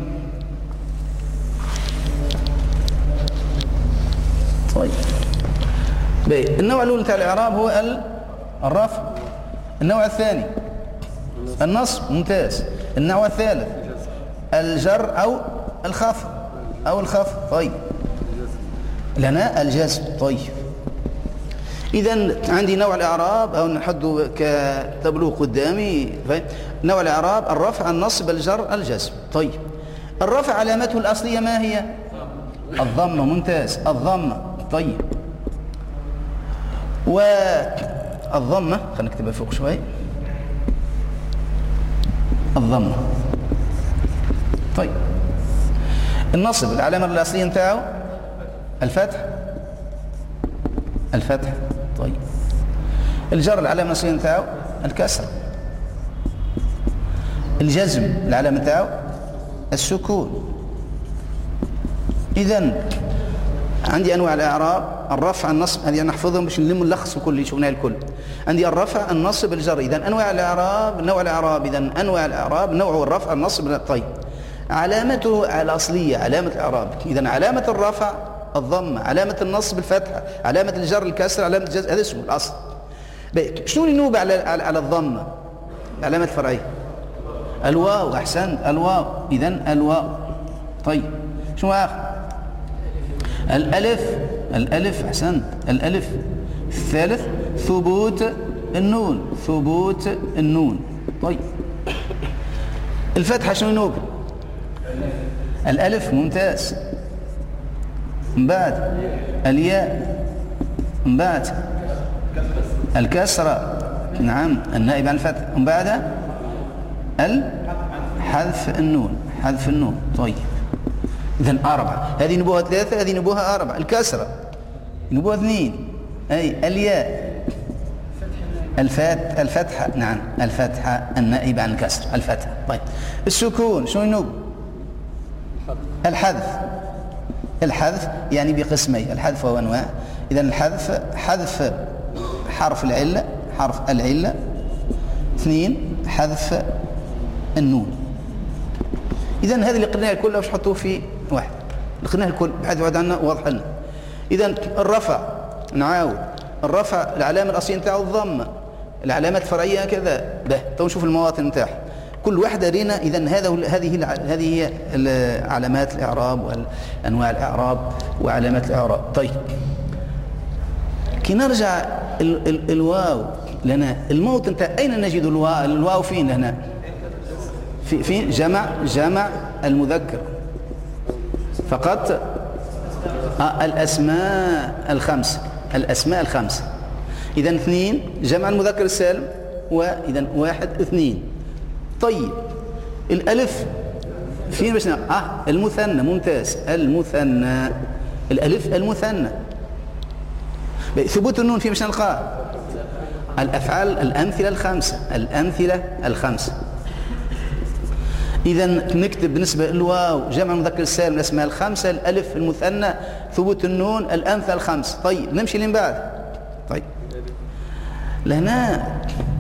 طيب بي. النوع الأول بتاع الإعراب هو الرفع، النوع الثاني النصب، ممتاز. النوع الثالث الجر أو الخفض أو الخفض. طيب لنا الجزم. طيب إذن عندي نوع الإعراب أو نحده كتبلوه قدامي، نوع الإعراب الرفع، النصب، الجر، الجزم. طيب الرفع علامته الأصلية ما هي؟ الضمة، ممتاز، الضمة. طيب والضمة خلينا نكتبها فوق شوي، الضمة. طيب النصب العلامة الأصلية نتاعو الفتح، الفتح. طيب الجر العلامة الأصلية نتاعو الكسر. الجزم العلامة نتاعو السكون. إذن عندي أنواع الإعراب: الرفع، النصب، هذه نحفظهم باش نلم نلخص كل شفناه الكل. عندي الرفع، النصب، الجر. إذن أنواع الإعراب، نوع الإعراب، إذن أنواع الإعراب، نوع الرفع، النصب. طيب، علامته الأصلية، علامة الإعراب. إذن علامة الرفع الضمة، علامة النصب الفتحة، علامة الجر الكسر، علامة الجزم. هذا اسمه الأصل. شنو اللي ينوب على على الضمة؟ علامة الفرعية الواو. أحسنت، الواو. إذن الواو. طيب، شنو آخر؟ الألف. الألف. أحسنت، الألف. الثالث ثبوت النون، ثبوت النون. طيب، الفتحة شنو ينوب؟ الألف. ممتاز. من بعد الياء، من بعد الكسرة، نعم، النائب عن الفتح، من بعد الحذف النون، حذف النون. طيب، إذن أربعة. هذه نبوها ثلاثة، هذه نبوها أربعة. الكسرة نبوها اثنين، أي الياء، الفات الفتحة، نعم، الفتحة النائب عن الكسر، الفتحة. طيب، السكون شنو ينوب؟ الحذف. الحذف يعني بقسمي، الحذف هو أنواع. إذن الحذف، حذف حرف العلة، حرف العلة. اثنين، حذف النون. إذن هذه اللي قلناها كلها واش حطوه في واحد، اللي قلناها الكل بحيث بعد عنا واضح لنا. إذن الرفع، نعاود الرفع العلامة الأصلية نتاعو الضمة، العلامات الفرعية كذا. به تو نشوف المواطن نتاعها كل واحدة رينا. إذن هذا هذه هذه هي علامات الإعراب وأنواع الإعراب وعلامات الإعراب. طيب، كي نرجع ال ال الواو لنا الموطن نتاع أين نجد الواو؟ الواو فين هنا؟ في في جمع جمع المذكر فقط. آه الأسماء الخمس، الأسماء الخمس. إذن اثنين جمع المذكر السالم، وإذن واحد اثنين. طيب، الألف فين باش اه المثنى. ممتاز، المثنى. الألف المثنى. ثبوت النون فين باش نلقاه؟ الأفعال الأمثلة الخمسة، الأمثلة الخمسة. إذا نكتب بالنسبة للواو جمع المذكر السالم الأسماء الخمسة، الألف المثنى، ثبوت النون، الأمثلة الخمسة. طيب، نمشي لين بعد. طيب، لهنا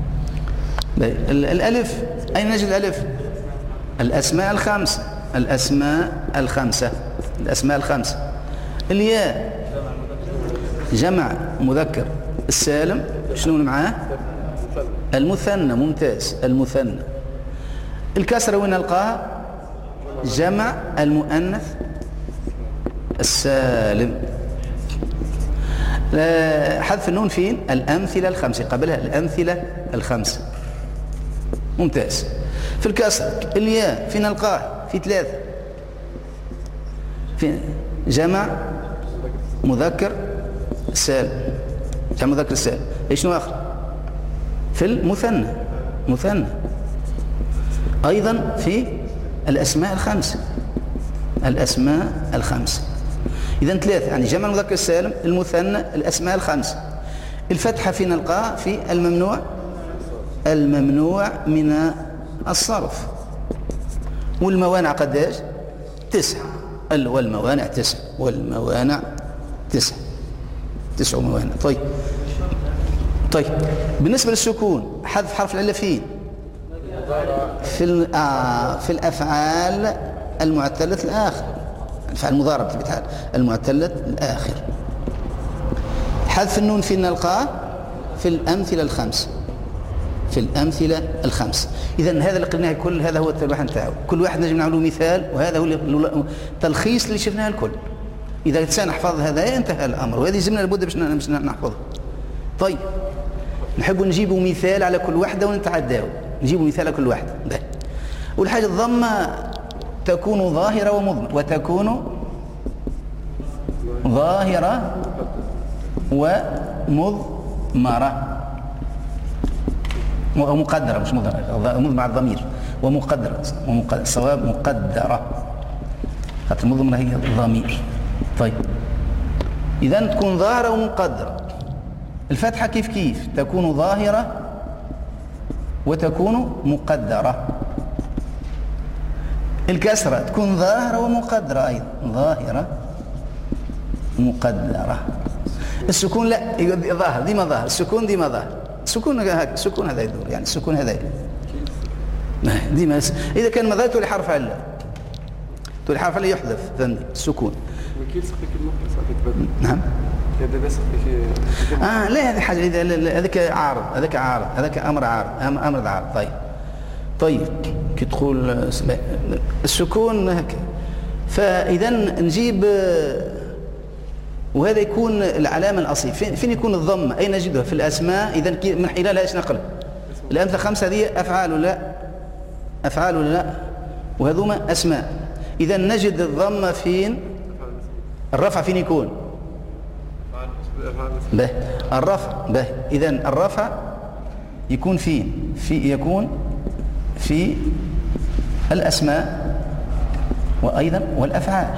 الألف أين نجد الألف؟ الأسماء الخمسة، الأسماء الخمسة، الأسماء الخمسة. الياء جمع مذكر السالم، شنو معاه؟ المثنى. ممتاز، المثنى. الكسرة وين نلقاها؟ جمع المؤنث السالم. حذف النون فين؟ الأمثلة الخمسة، قبلها الأمثلة الخمسة. ممتاز. في الكسر الياء فين نلقاه؟ في ثلاثة، في جمع مذكر سالم، جمع مذكر سالم. ايش نو اخر؟ في المثنى، مثنى. ايضا في الاسماء الخمسه، الاسماء الخمسه. اذا ثلاثه، يعني جمع المذكر السالم، المثنى، الاسماء الخمسه. الفتحه فين نلقاها؟ في الممنوع، الممنوع من الصرف. والموانع قداش؟ تسعة. والموانع تسعة، والموانع تسعة، تسع موانع. طيب طيب بالنسبة للسكون حذف حرف العلة فين؟ في آه في الأفعال المعتلة الآخر، الأفعال المضاربة بتاعها المعتلة الآخر. حذف النون فين نلقاه؟ في الأمثلة الخمس، في الأمثلة الخمس. إذن هذا اللي قلناه كل هذا هو التلوح نتاعو، كل واحد نجم نعمله مثال، وهذا هو التلخيص اللي شفناه الكل. إذا الإنسان حفظ هذا انتهى الأمر، وهذه زمنا لابد باش نحفظه. طيب نحب نجيبوا مثال على كل واحدة ونتعداو، نجيبوا مثال على كل واحدة. والحاجة الضمة تكون ظاهرة ومضمرة، وتكون ظاهرة ومضمرة، ومقدرة، مش مضمرة، مضمرة الضمير، ومقدرة، ومقدرة الصواب مقدرة، خاطر المضمرة هي الضمير. طيب إذن تكون ظاهرة ومقدرة. الفتحة كيف كيف تكون ظاهرة وتكون مقدرة. الكسرة تكون ظاهرة ومقدرة أيضا، ظاهرة مقدرة. السكون لا ظاهر ديما ظاهر، السكون ديما ظاهر، السكون هكا، السكون هذا يدور، يعني السكون هذا ديما. إذا كان مظاهر تولي حرف علة، تولي حرف علة يحذف، فهمني السكون. نعم. اه لا هذه حاجه، هذاك عارض، هذاك عارض، هذاك امر عارض، امر عارض. طيب طيب كي تقول السكون هكا، فاذا نجيب، وهذا يكون العلامه الاصليه. فين, فين يكون الضمه؟ اين نجدها؟ في الاسماء. اذا من خلالها ايش نقل؟ الامثله خمسه هذه افعال ولا لا؟ افعال ولا لا؟ وهذوما اسماء. اذا نجد الضمه فين؟ الرفع فين يكون؟ به الرفع به. إذن الرفع يكون فين؟ في يكون في الأسماء وأيضا والأفعال.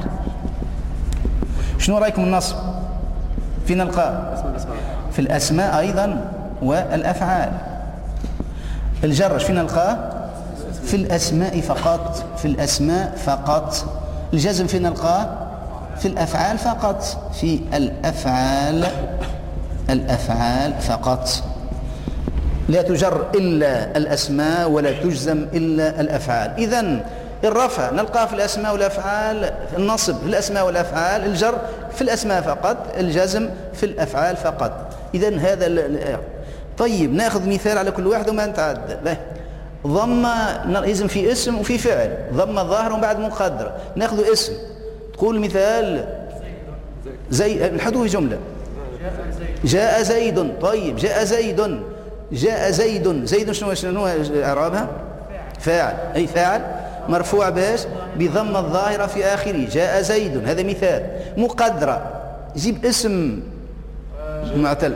شنو رأيكم النصب؟ في نلقى في الأسماء أيضا والأفعال. الجر في نلقاه؟ في الأسماء فقط، في الأسماء فقط. الجزم في نلقاه؟ في الأفعال فقط، في الأفعال الأفعال فقط. لا تجر إلا الأسماء ولا تجزم إلا الأفعال. إذن الرفع نلقاه في الأسماء والأفعال، النصب في الأسماء والأفعال، الجر في الأسماء فقط، الجزم في الأفعال فقط. إذن هذا. طيب ناخذ مثال على كل واحد وما نتعدى. ضمة يلزم في اسم وفي فعل، ضمة ظاهر ومن بعد مقدرة. ناخذ اسم، تقول مثال زي نحطوه في جملة، جاء زيد. طيب جاء زيد، جاء زيد، زيد شنو شنو اعرابها؟ فاعل، اي فاعل مرفوع باش؟ بضم الظاهرة في آخره، جاء زيد. هذا مثال. مقدرة جيب اسم معتل.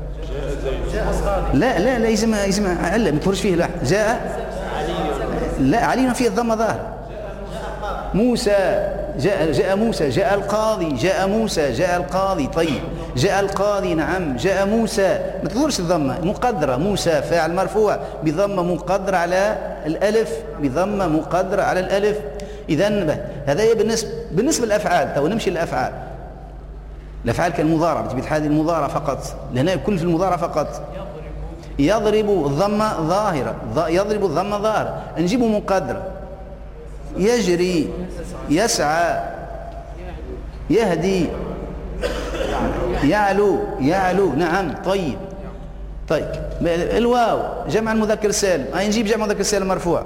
لا لا لا يلزم يلزم عله ما تفرش فيه. لا جاء لا علي فيه الضمة ظاهرة. موسى جاء جاء موسى، جاء القاضي، جاء موسى، جاء القاضي. طيب جاء القاضي، نعم جاء موسى، ما تظهرش الضمه مقدره. موسى فاعل مرفوع بضمه مقدره على الالف، بضمه مقدره على الالف. اذا هذا بالنسبه بالنسبه للافعال. تو نمشي للافعال. الافعال كالمضارع، تجيب هذه المضارع فقط، لهنا كل في المضارع فقط. يضرب الضمه ظاهره، يضرب الضمه ظاهره، نجيبه مقدره. يجري، يسعى، يهدي، يعلو، يعلو. نعم. طيب طيب الواو جمع المذكر السالم، أي نجيب جمع المذكر السالم مرفوع.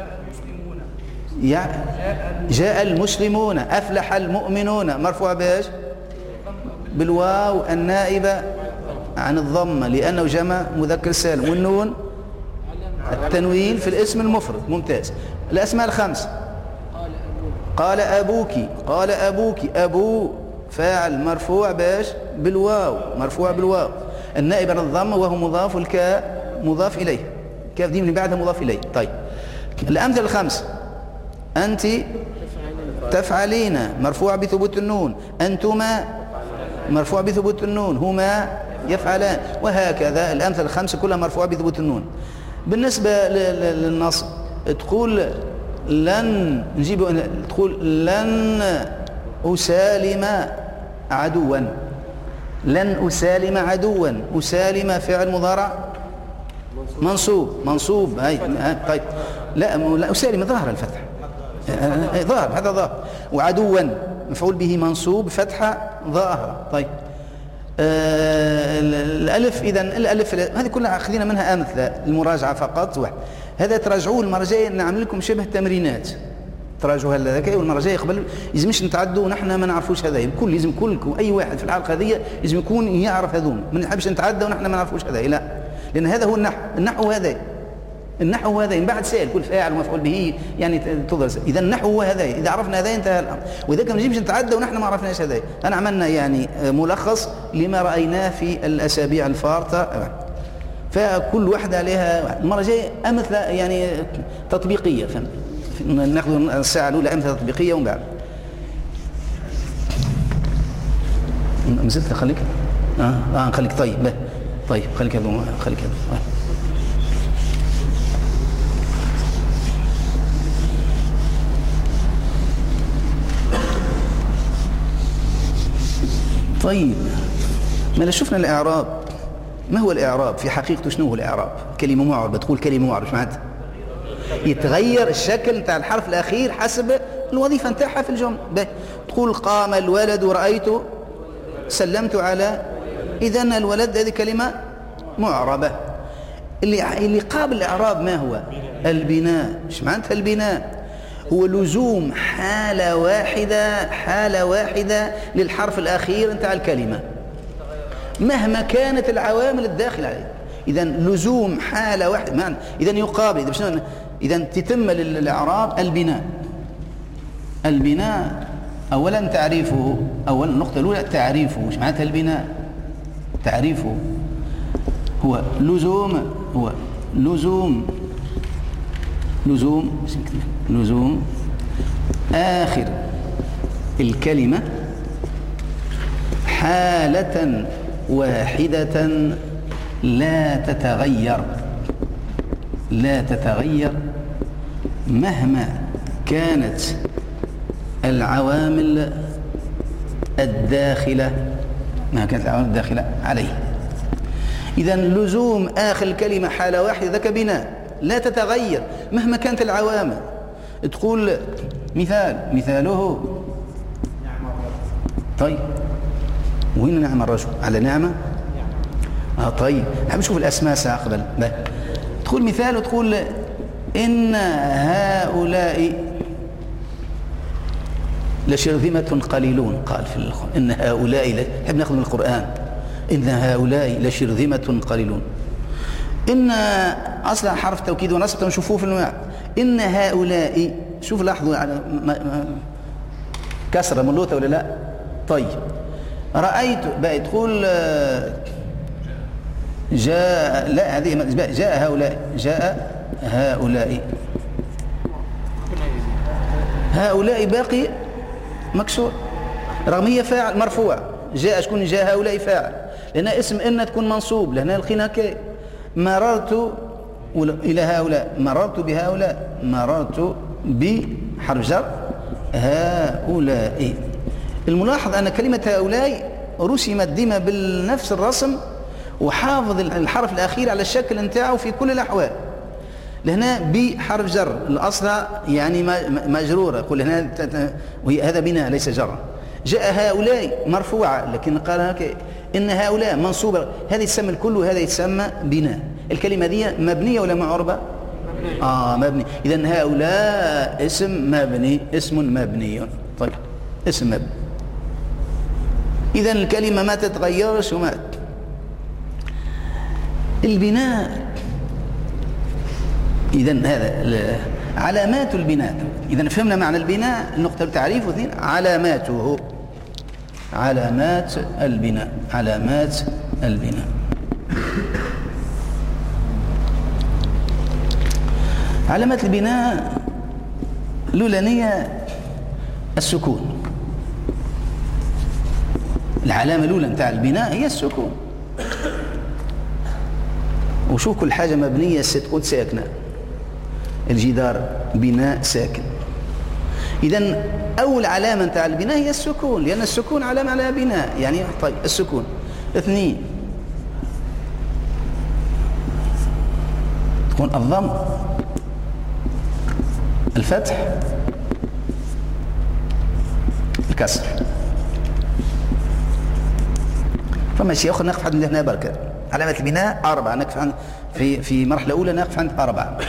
جاء المسلمون، أفلح المؤمنون، مرفوع بايش؟ بالواو النائبة عن الضمة لأنه جمع مذكر سالم. والنون التنوين في الاسم المفرد. ممتاز. الأسماء الخمس. قال أبوك، قال أبوك، أبو فاعل مرفوع باش؟ بالواو، مرفوع بالواو النائب عن الضمة وهو مضاف، والكاء مضاف إليه، كاف دي من بعدها مضاف إليه. طيب الأمثلة الخمس. أنت تفعلين مرفوع بثبوت النون، أنتما مرفوع بثبوت النون، هما يفعلان، وهكذا الأمثلة الخمسة كلها مرفوعة بثبوت النون. بالنسبة للنصب تقول لن نجيب، تقول لن أسالم عدوا، لن أسالم عدوا. أسالم فعل مضارع منصوب، منصوب. هاي طيب لا لا أسالم ظاهر الفتح، ظاهر هذا ظاهر. وعدوا مفعول به منصوب فتحة ظاهرة. طيب آه الألف. إذن الألف هذه كلها خلينا منها أمثلة المراجعة فقط. واحد هذا تراجعوه المرة الجاية، نعمل لكم شبه تمرينات تراجعوا هذاك، والمرة الجاية قبل يلزمش نتعدوا نحن ما نعرفوش هذا. الكل لازم كلكم أي واحد في الحلقة هذه لازم يكون يعرف هذوم، ما نحبش نتعدى ونحن ما نعرفوش هذا، لا، لأن هذا هو النحو. النحو هذا النحو هذا من بعد سائل كل فاعل ومفعول به يعني تدرس. إذا النحو هو هذا، إذا عرفنا هذا انتهى الأمر. وإذا كان ما نجيبش نتعدى ونحن ما عرفناش هذا. أنا عملنا يعني ملخص لما رأيناه في الأسابيع الفارطة، فكل واحدة عليها المرة الجاية أمثلة يعني تطبيقية. فهمت؟ ناخذ الساعة الأولى أمثلة تطبيقية ومن بعد مزلت. خليك اه اه خليك. طيب لا طيب خليك هذا، خليك هذا. طيب ما لا شفنا الإعراب. ما هو الإعراب في حقيقته؟ شنو هو الإعراب؟ كلمة معربة، تقول كلمة معربة ايش معناتها؟ يتغير الشكل نتاع الحرف الأخير حسب الوظيفة نتاعها في الجملة. تقول قام الولد ورأيته سلمت على، إذن الولد هذه كلمة معربة. اللي اللي قابل الإعراب ما هو؟ البناء. ايش معناتها البناء؟ هو لزوم حالة واحدة حالة واحدة للحرف الأخير نتاع الكلمة مهما كانت العوامل الداخل عليه. إذا لزوم حالة واحدة معنى. إذا يقابل إذا شنو إذا تتم للإعراب البناء. البناء أولا تعريفه، أولا النقطة الأولى تعريفه. ايش معناتها البناء؟ تعريفه هو لزوم هو لزوم لزوم لزوم آخر الكلمة حالة واحدة لا تتغير لا تتغير مهما كانت العوامل الداخلة مهما كانت العوامل الداخلة عليه. إذا لزوم آخر الكلمة حالة واحدة ذاك بناء لا تتغير مهما كانت العوامل. تقول مثال مثاله طيب وين نعم الرجل على نعمة؟ آه طيب نحب نشوف الأسماء ساعة قبل. تقول مثال وتقول إن هؤلاء لشرذمة قليلون. قال في القرآن إن هؤلاء، نحب ناخذ من القرآن إن هؤلاء لشرذمة قليلون. إن أصلا حرف توكيد ونصب نشوفوه في المعنى. إن هؤلاء شوف لاحظوا على كسرة ملوثة ولا لا؟ طيب رأيت بقى تقول جاء لا هذه جاء هؤلاء جاء هؤلاء هؤلاء باقي مكسور رغم هي فاعل مرفوع. جاء شكون؟ جاء هؤلاء فاعل لأن اسم إن تكون منصوب لهنا لقينا كي مررت إلى هؤلاء مررت بهؤلاء مررت بحرف جر هؤلاء. الملاحظ أن كلمة هؤلاء رسمت ديما بنفس الرسم وحافظ الحرف الأخير على الشكل نتاعه في كل الأحوال. لهنا بحرف جر الأصل يعني مجرورة يقول هنا وهي هذا بناء ليس جرا. جاء هؤلاء مرفوعة لكن قال هكا إن هؤلاء منصوبة هذه تسمى الكل وهذا يتسمى بناء. الكلمة دي مبنية ولا معربة؟ آه مبني. إذن هؤلاء اسم مبني اسم مبني. طيب اسم مبني. إذن الكلمة ما تتغيرش وما البناء. إذن هذا علامات البناء. إذن فهمنا معنى البناء. النقطة التعريف واثنين علاماته علامات البناء علامات البناء. علامات البناء الأولانية السكون. العلامة الأولى نتاع البناء هي السكون. وشوف كل حاجة مبنية ستكون ساكنة. الجدار بناء ساكن. إذن أول علامة نتاع البناء هي السكون لأن السكون علامة على بناء يعني. طيب السكون. اثنين تكون الضم الفتح الكسر. فما شيء آخر نقف عند هنا بركة. علامة البناء أربعة نقف عند في في مرحلة أولى نقف عند أربعة.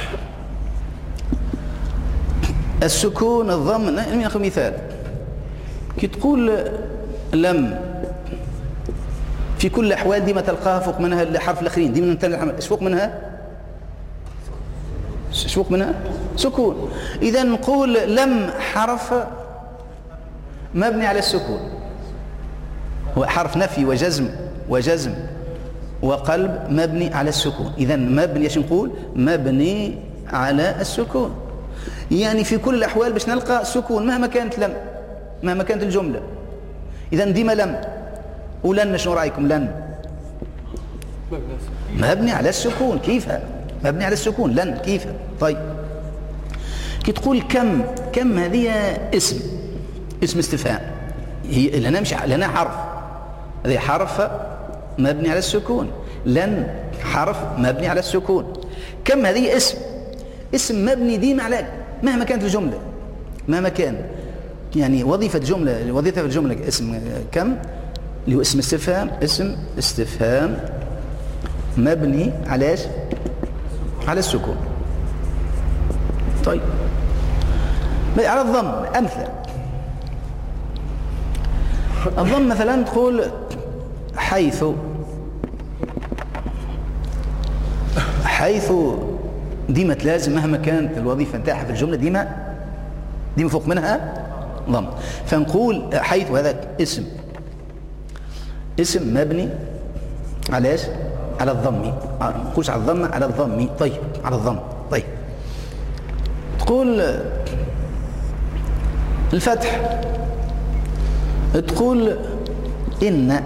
السكون الضم ناخذ مثال كي تقول لم في كل الأحوال ديما تلقاها فوق منها الحرف الأخرين ديما نتلقى ايش فوق منها؟ ايش فوق منها؟ سكون. إذا نقول لم حرف مبني على السكون هو حرف نفي وجزم وجزم وقلب مبني على السكون. إذا مبني ايش نقول؟ مبني على السكون. يعني في كل الأحوال باش نلقى سكون مهما كانت لم مهما كانت الجملة. إذا ديما لم. ولن شنو رأيكم؟ لن مبني على السكون. كيف مبني على السكون؟ لن كيف؟ طيب كي تقول كم كم هذه اسم اسم استفهام. هي لنا مش لنا حرف هذه حرف مبني على السكون، لن حرف مبني على السكون. كم هذه اسم، اسم مبني ديما على مهما كانت الجملة، مهما كان يعني وظيفة جملة، وظيفة الجملة اسم كم اللي هو اسم استفهام، اسم استفهام مبني على ايش؟ على السكون. طيب على الضم أمثلة. الضم مثلا تقول حيث، حيث ديما تلازم مهما كانت الوظيفة نتاعها في الجملة ديما ديما فوق منها ضم. فنقول حيث هذاك اسم، اسم مبني على ايش؟ على الضم. ما نقولش على الضم، على الضم. طيب على الضم. طيب تقول الفتح، تقول إن،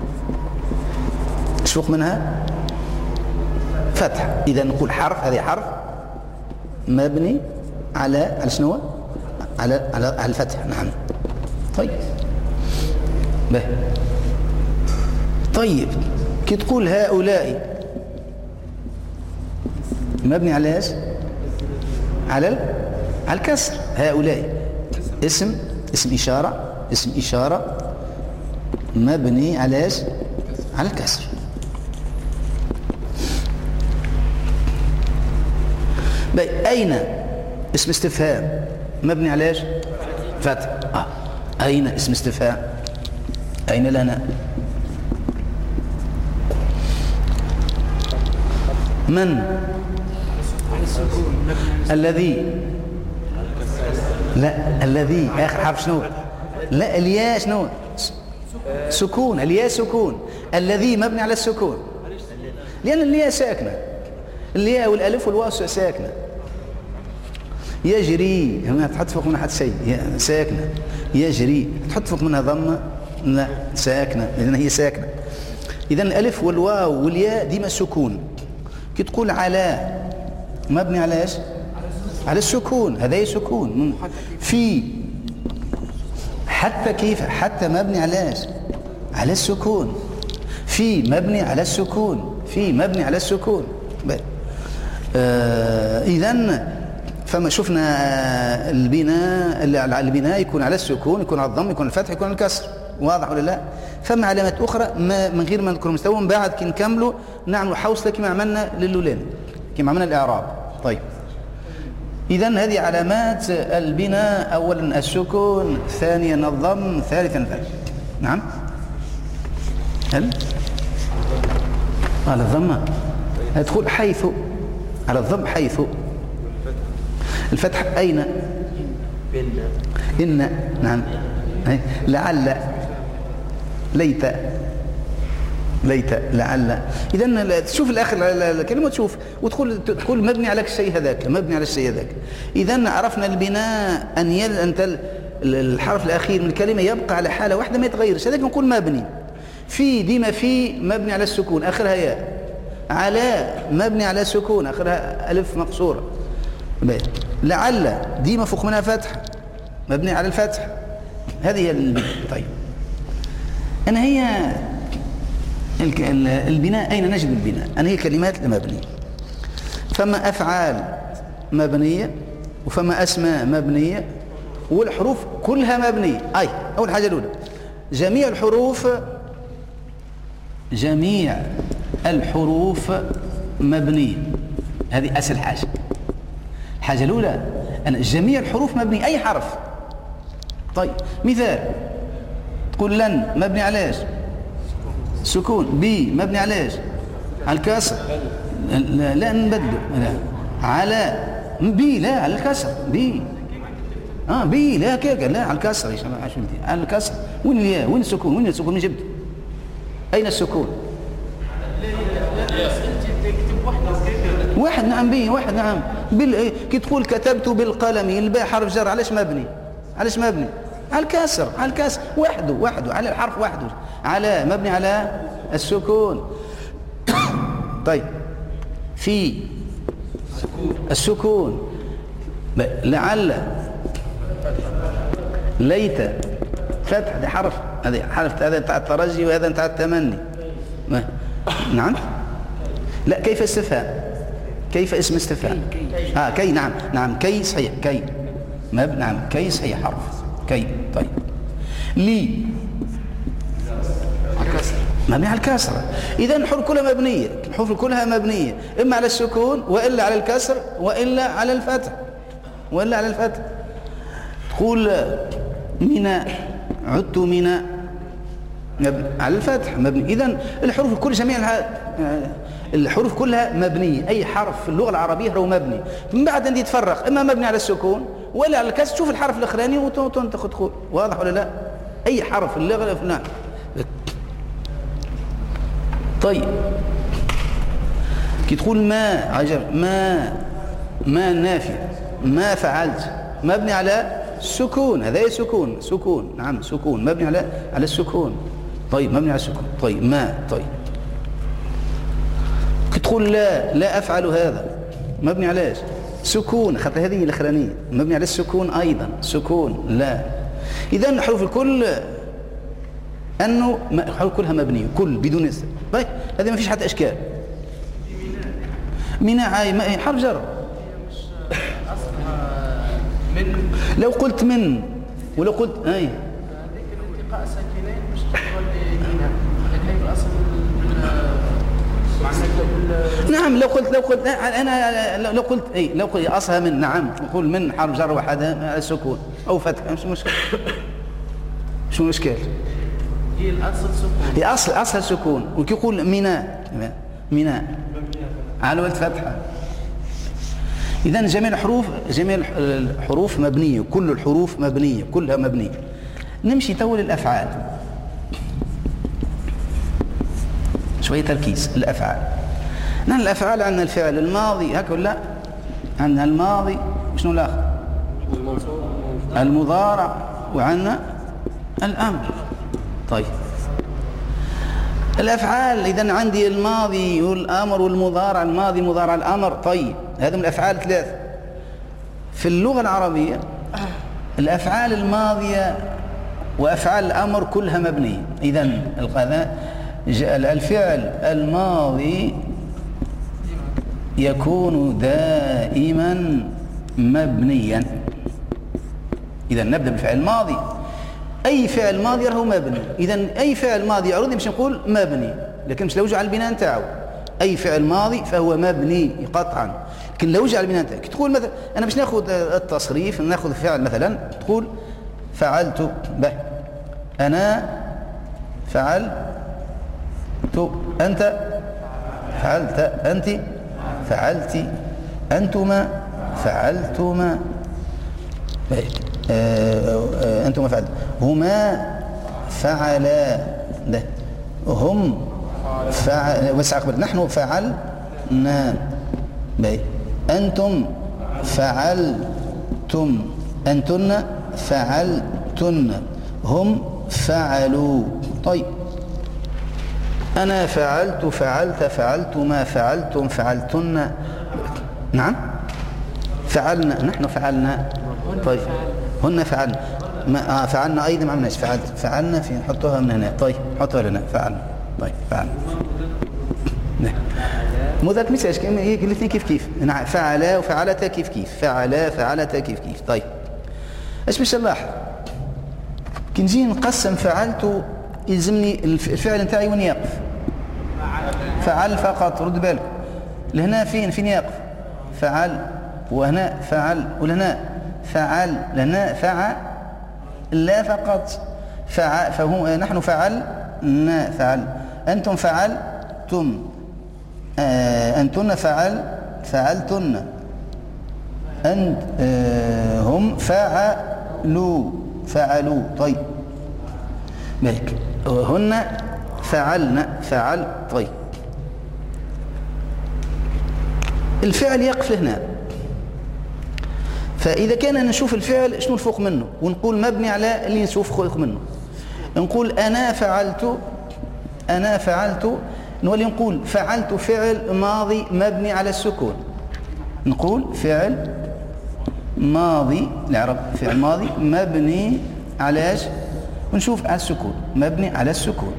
ايش فوق منها؟ فتح. إذا نقول حرف، هذه حرف مبني على على شنو؟ على على على الفتح. نعم. طيب به. طيب كي تقول هؤلاء مبني على ايش؟ على على الكسر. هؤلاء اسم اسم إشارة، اسم إشارة مبني على ايش؟ على الكسر. بي أين اسم استفهام مبني على ايش؟ فتح. آه. أين اسم استفهام، أين لنا؟ من؟ الذي، لا الذي آخر حرف شنو؟ لا الياء شنو؟ سكون. الياء سكون. الذي مبني على السكون لأن الياء ساكنة، الياء والألف والواو ساكنة. يجري ما تحط فوق منها حتى شيء، ساكنة. يجري تحط فوق منها ضمة، لا ساكنة لأن هي ساكنة. إذن الألف والواو والياء ديما سكون. كي تقول على مبني على ايش؟ على السكون. هذا سكون. في حتى كيف؟ حتى مبني على ايش؟ على السكون. في مبني على السكون. في مبني على السكون. آه إذن فما شفنا البناء، البناء يكون على السكون، يكون على الضم، يكون الفتح، يكون الكسر. واضح ولا لا؟ فما علامات أخرى ما من غير ما نذكر مستوى. من بعد كي نكملوا نعملوا حوصلة كما عملنا للولان، كما عملنا الإعراب. طيب إذن هذه علامات البناء: أولا السكون، ثانيا الضم، ثالثا الفتح. نعم. هل على الضم تقول حيث، على الضم حيث. الفتح أين؟ إن. نعم. لعل، ليت، ليت، لعل. إذن تشوف الآخر الكلمة تشوف وتقول تقول مبني على الشيء هذاك، مبني على الشيء هذاك. إذن عرفنا البناء أن يل أنت الحرف الأخير من الكلمة يبقى على حالة واحدة ما يتغيرش، هذاك نقول مبني. في ديما في مبني على السكون آخرها ياء. على مبني على السكون آخرها ألف مقصورة. لعل ديما فوق منها فتح مبني على الفتح. هذه هي البناء. طيب أنا هي البناء أين نجد البناء؟ أنا هي كلمات المبنية. فما أفعال مبنية وفما أسماء مبنية والحروف كلها مبنية. أي أول حاجة الأولى جميع الحروف، جميع الحروف مبنية. هذه أسهل حاجة. الحاجة الأولى أن جميع الحروف مبنية، أي حرف. طيب مثال تقول لن مبني على ايش؟ سكون. بي مبني على ايش؟ على الكسر. لا, لا نبدل. لا على بي، لا على الكسر. بي اه بي لا كيكه، لا على الكسر. ايش على الكسر؟ وين الياء؟ وين السكون؟ وين السكون؟ من جبت؟ اين السكون؟ واحد. نعم بي واحد. نعم بال كي تقول كتبت بالقلم، الباء حرف جر، علاش مبني؟ علاش مبني؟ على الكسر. على الكسر وحده، وحده على الحرف وحده. على مبني على السكون. طيب في السكون. لعل، ليت، فتح، هذا حرف، هذا حرف، هذا نتاع الترجي وهذا نتاع التمني. ما. نعم. لا كيف استفهام؟ كيف اسم استفهام؟ اه كي. نعم نعم كي صحيح كي. ما نعم كي صحيح حرف كي. طيب لي مبني على الكسرة. إذا الحروف كلها مبنية، الحروف كلها مبنية إما على السكون وإلا على الكسر وإلا على الفتح وإلا على الفتح. تقول من عدت من على الفتح مبني. إذا الحروف كل جميع الحروف كلها مبنية. أي حرف في اللغة العربية هو مبني. من بعد أن يتفرق إما مبني على السكون ولا على الكسر. تشوف الحرف الأخراني وتدخل. واضح ولا لا؟ أي حرف في اللغة نعم. طيب كي تقول ما عجب ما ما نافع ما فعلت مبني على السكون. هذا سكون سكون نعم سكون مبني على على السكون. طيب مبني على السكون. طيب ما. طيب كي تقول لا لا أفعل هذا مبني على ايش؟ سكون. خاطر هذه الأخرانية مبني على السكون أيضا سكون لا. إذا الحروف الكل أنه الحروف كلها مبنية كل بدون اسم. طيب هذه ما فيش حتى إشكال. من عاي حرف جر. من لو قلت من ولو قلت أي هذيك الالتقاء ساكنين مش تقول منها لكن هي الاصل نعم. لو قلت لو قلت أنا لو قلت أي لو قلت أصلها من نعم نقول من حرف جر وحدها السكون أو فتح مش مشكلة. شو الإشكال؟ هي الأصل سكون. هي أصل أصل سكون. وكي يقول ميناء ميناء على ولد فتحة. إذن جميع الحروف جميع الحروف مبنية. كل الحروف مبنية كلها مبنية. نمشي تو للأفعال. شوية تركيز. الأفعال نحن الأفعال عندنا الفعل الماضي هكذا ولا عندنا الماضي وشنو الآخر المضارع وعندنا الأمر. طيب الأفعال إذن عندي الماضي والأمر والمضارع. الماضي مضارع الأمر. طيب هذا من الأفعال ثلاثة في اللغة العربية. الأفعال الماضية وأفعال الأمر كلها مبنية. إذن الفعل الماضي يكون دائما مبنيا. إذن نبدأ بالفعل الماضي. أي فعل ماضي راهو مبني. إذن أي فعل ماضي عرضي مش نقول مبني لكن مش لوجه على البناء نتاعو. أي فعل ماضي فهو مبني قطعا. لكن لوجه على البناء نتاعو. تقول مثلا أنا باش ناخذ التصريف ناخذ فعل مثلا تقول فعلت به أنا فعلت أنت فعلت أنت فعلت أنتما فعلتما أنتما فعلت هما فعلا ده هم فعل بس عقبت نحن فعلنا باي أنتم فعلتم أنتن فعلتن هم فعلوا. طيب أنا فعلت فعلت فعلتما فعلتم فعلتن نعم فعلنا نحن فعلنا. طيب هن فعلنا ما آه فعلنا أيضا ما عملناش فعلت فعلنا في نحطها من هنا. طيب حطها لنا فعلنا. طيب فعلنا مذات مساج كما هي الاثنين كيف كيف نعم فعلا وفعلتا كيف كيف فعلا فعلتا كيف كيف. طيب ايش باش نلاحظ كي نجي نقسم فعلت يلزمني الفعل نتاعي وين يقف؟ فعل فقط. رد بالك لهنا فين فين يقف؟ فعل وهنا فعل ولهنا فعل لهنا فعل لا فقط فعل فهو نحن فعلنا فعل أنتم فعلتم آه أنتن فعل فعلتن أنت آه هم فعلوا فعلوا. طيب مالك هن فعلنا فعل. طيب الفعل يقف هنا. فإذا كان نشوف الفعل شنو الفوق منه ونقول مبني على اللي نشوف فوق منه. نقول أنا فعلت أنا فعلت نولي نقول فعلت فعل ماضي مبني على السكون. نقول فعل ماضي العرب فعل ماضي مبني على ايش؟ ونشوف على السكون، مبني على السكون.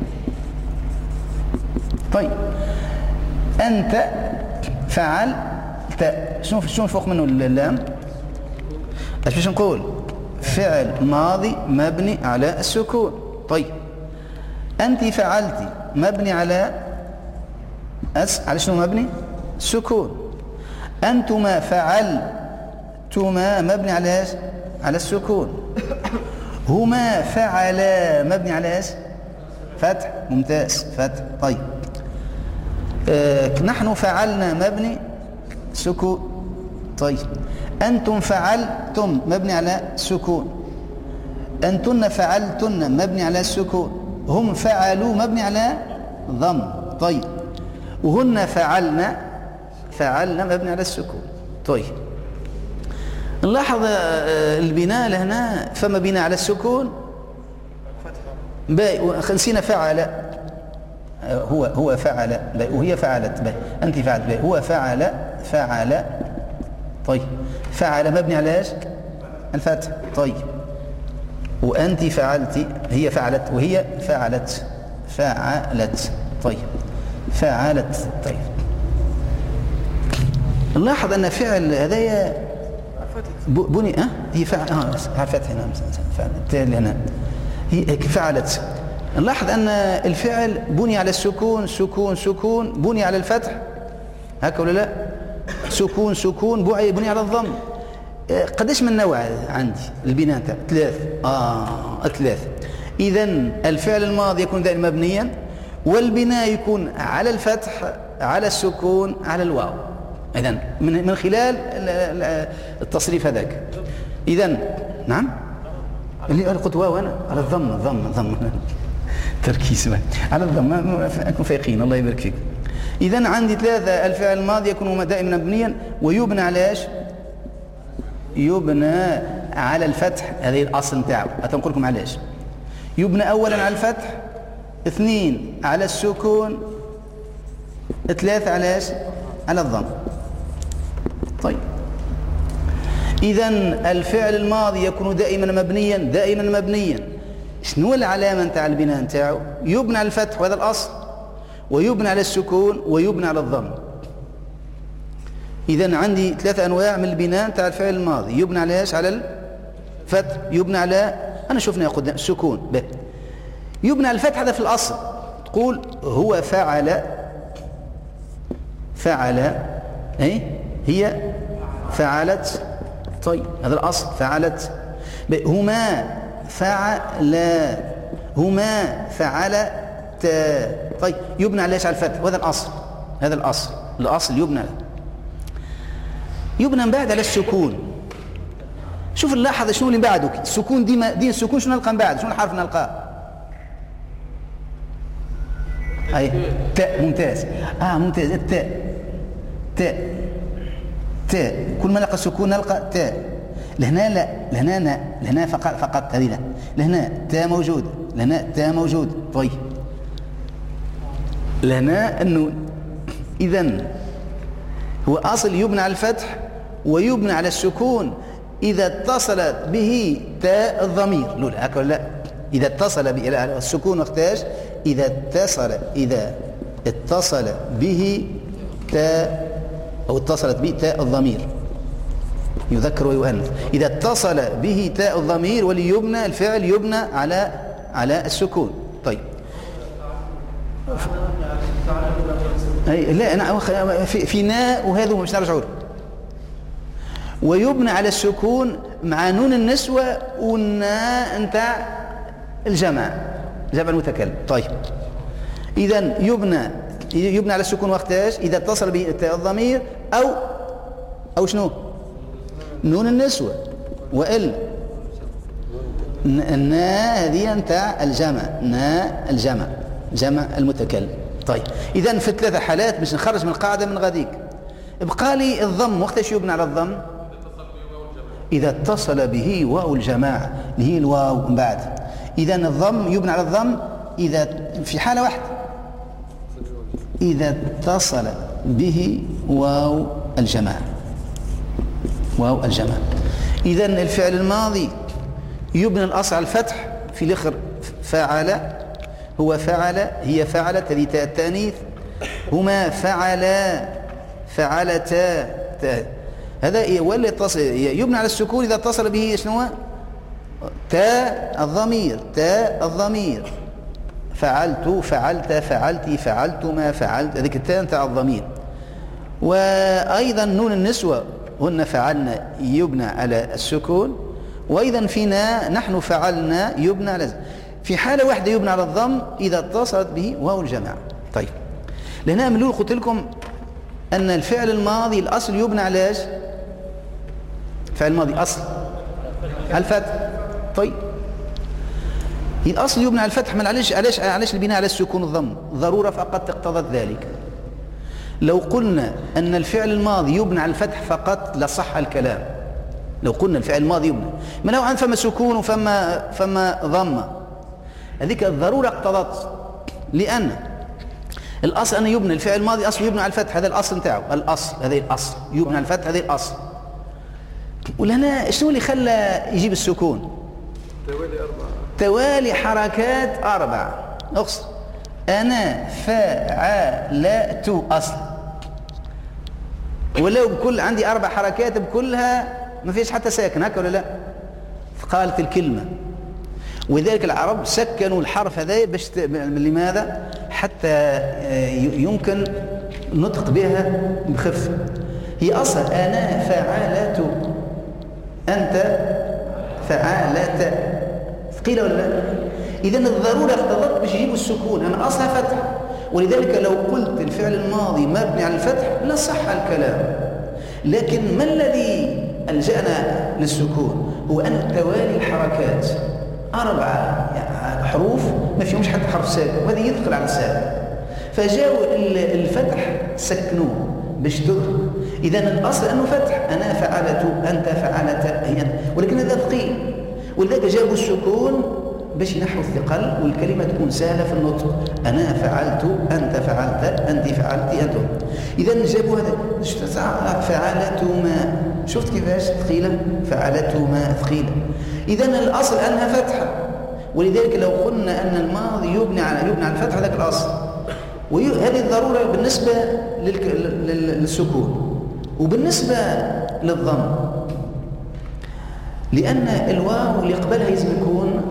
طيب أنت فعلت، شنو شنو فوق منه اللام؟ ايش باش نقول؟ فعل ماضي مبني على السكون. طيب أنت فعلتي مبني على أس، على شنو مبني؟ سكون. أنتما فعلتما مبني على ايش؟ على السكون. هما فعلا مبني على ايش؟ فتح. ممتاز، فتح. طيب آه نحن فعلنا مبني سكون. طيب أنتم فعلتم مبني على سكون. أنتن فعلتن مبني على السكون. هم فعلوا مبني على ضم. طيب وهن فعلنا، فعلنا مبني على السكون. طيب نلاحظ البناء لهنا، فما بناء على السكون باي. نسينا فعل، هو هو فعل باي، وهي فعلت باي، أنت فعلت باي، هو فعل فعل. طيب فعل مبني على ايش؟ الفتح. طيب وأنت فعلتي، هي فعلت وهي فعلت، فعلت. طيب فعلت. طيب نلاحظ أن فعل هذايا بني أه؟ هي فعل اه على الفتح هنا، فعلت هنا هي فعلت. نلاحظ أن الفعل بني على السكون، سكون سكون، بني على الفتح، هكا ولا لا؟ سكون سكون، بني على الضم. قديش من نوع عندي البناء تاع ثلاث؟ اه ثلاث. إذا الفعل الماضي يكون دائما مبنيا، والبناء يكون على الفتح، على السكون، على الواو. إذن من من خلال التصريف هذاك. إذن نعم اللي قلت واو أنا على الضم، ضم ضم تركيز على الضم، أكون فايقين الله يبارك فيك. إذن عندي ثلاثة، الفعل الماضي يكون دائما مبنيا ويبنى على ايش؟ يبنى على الفتح، هذه الأصل نتاعو. أتنقول لكم علاش. يبنى أولا على الفتح، اثنين على السكون، ثلاثة على ايش؟ على الضم. طيب إذن الفعل الماضي يكون دائما مبنيا، دائما مبنيا. شنو العلامة نتاع البناء نتاعو؟ يبنى على الفتح وهذا الأصل، ويبنى على السكون، ويبنى على الضم. إذن عندي ثلاثة أنواع من البناء نتاع الفعل الماضي. يبنى على ايش؟ على الفتح، يبنى على، أنا شفنا قدام السكون به. يبنى على الفتح، هذا في الأصل. تقول هو فعل، فعل أي هي فعلت. طيب هذا الأصل، فعلت. هما فعلا، هما فعلتا. طيب يبنى على ايش؟ على الفتح، وهذا الأصل، هذا الأصل، الأصل يبنى يبنى من بعد على السكون. شوف نلاحظ شنو اللي بعده السكون. ديما دي السكون شنو نلقى من بعد؟ شنو الحرف نلقاه؟ اي تاء. ممتاز، اه ممتاز. التاء، تاء تاء. كل ما نلقى السكون نلقى تاء. لهنا لا، لهنا لا، لهنا فقط فقط هذه لا، لهنا تاء موجود، لهنا تاء موجود. طيب لهنا النون. إذن هو أصل يبنى على الفتح ويبنى على السكون إذا اتصلت به تاء الضمير. لولا هكذا لا، إذا اتصل به السكون وقتاش؟ إذا اتصل، إذا اتصل به تاء، أو اتصلت به تاء الضمير، يذكر ويؤنث. إذا اتصل به تاء الضمير وليبنى الفعل يبنى على على السكون. طيب أي لا أنا في, في ناء، وهذا مش نرجعوا له. ويبنى على السكون مع نون النسوة والناء نتاع الجمع، جمع المتكلم. طيب إذا يبنى يبنى على السكون وقتاش؟ إذا اتصل به تاء الضمير أو أو شنو؟ نون النسوة، وإلا الناء هذه نتاع الجمع، ناء الجمع، جمع المتكلم. طيب إذا في ثلاثة حالات باش نخرج من القاعدة من غاديك. بقى لي الضم، وقتاش يبنى على الضم؟ إذا اتصل به واو الجماعة اللي هي الواو من بعد. إذا الضم يبنى على الضم إذا في حالة واحدة، إذا اتصل به واو الجماعة، واو الجماعة. إذا الفعل الماضي يبنى الأصل على الفتح في الآخر فعل هو فعل، هي فعلت، هذه تاء التانيث، هما فعلا فعلتا تاء. هذا ولا يتصل يبنى على السكون إذا اتصل به شنو؟ تاء الضمير، تاء الضمير، فعلت فعلت فعلتي فعلتما فعلت، هذيك التاء تاع الضمير. وأيضا نون النسوة هن فعلنا يبنى على السكون، وأيضا فينا نحن فعلنا يبنى على، في حالة واحدة يبنى على الضم إذا اتصلت به واو الجماعة. طيب لهنا من الأول قلت لكم أن الفعل الماضي الأصل يبنى على ايش؟ الفعل الماضي أصل على الفتح. طيب الأصل يبنى على الفتح، من علاش علاش علاش البناء على السكون الضم؟ ضرورة فقط اقتضت ذلك. لو قلنا أن الفعل الماضي يبنى على الفتح فقط لصح الكلام. لو قلنا الفعل الماضي يبنى ما لو عن فما سكون وفما فما ضمة، هذيك الضرورة اقتضت، لأن الأصل أن يبنى الفعل الماضي أصل يبنى على الفتح، هذا الأصل نتاعو، الأصل هذا الأصل يبنى على الفتح، هذا الأصل. ولهنا شنو اللي خلى يجيب السكون؟ توالي أربعة، توالي حركات أربعة. أقصد أنا فعلت أصل، ولو بكل عندي أربع حركات بكلها ما فيش حتى ساكن، هكا ولا لا؟ قالت الكلمة. ولذلك العرب سكنوا الحرف هذا باش ت... لماذا؟ حتى يمكن نطق بها بخف. هي أصل أنا فعلت، أنت فعلت، ثقيلة ولا لا؟ إذن الضرورة اقتضت باش يجيبوا السكون، أنا أصلها فتح. ولذلك لو قلت الفعل الماضي مبني على الفتح لا صح الكلام. لكن ما الذي ألجأنا للسكون؟ هو أن توالي الحركات أربعة حروف ما فيهمش حتى حرف ساكن، وهذا يدخل على الساكن، فجاءوا الفتح سكنوه باش تدخل. إذن الأصل أنه فتح، أنا فعلت، أنت فعلت، ولكن هذا ثقيل، ولذلك جابوا السكون باش ينحوا الثقل والكلمة تكون سهلة في النطق. أنا فعلت، أنت فعلت، أنت فعلتي، أنتم. إذن جابوا هذا فعلتما، شفت كيفاش ثقيلة؟ فعلتما ثقيلة. إذن الأصل أنها فتحة، ولذلك لو قلنا أن الماضي يبني على يبني على الفتح هذاك الأصل. وهذه الضرورة بالنسبة للسكون. وبالنسبة للضم، لأن الواو اللي قبلها لازم يكون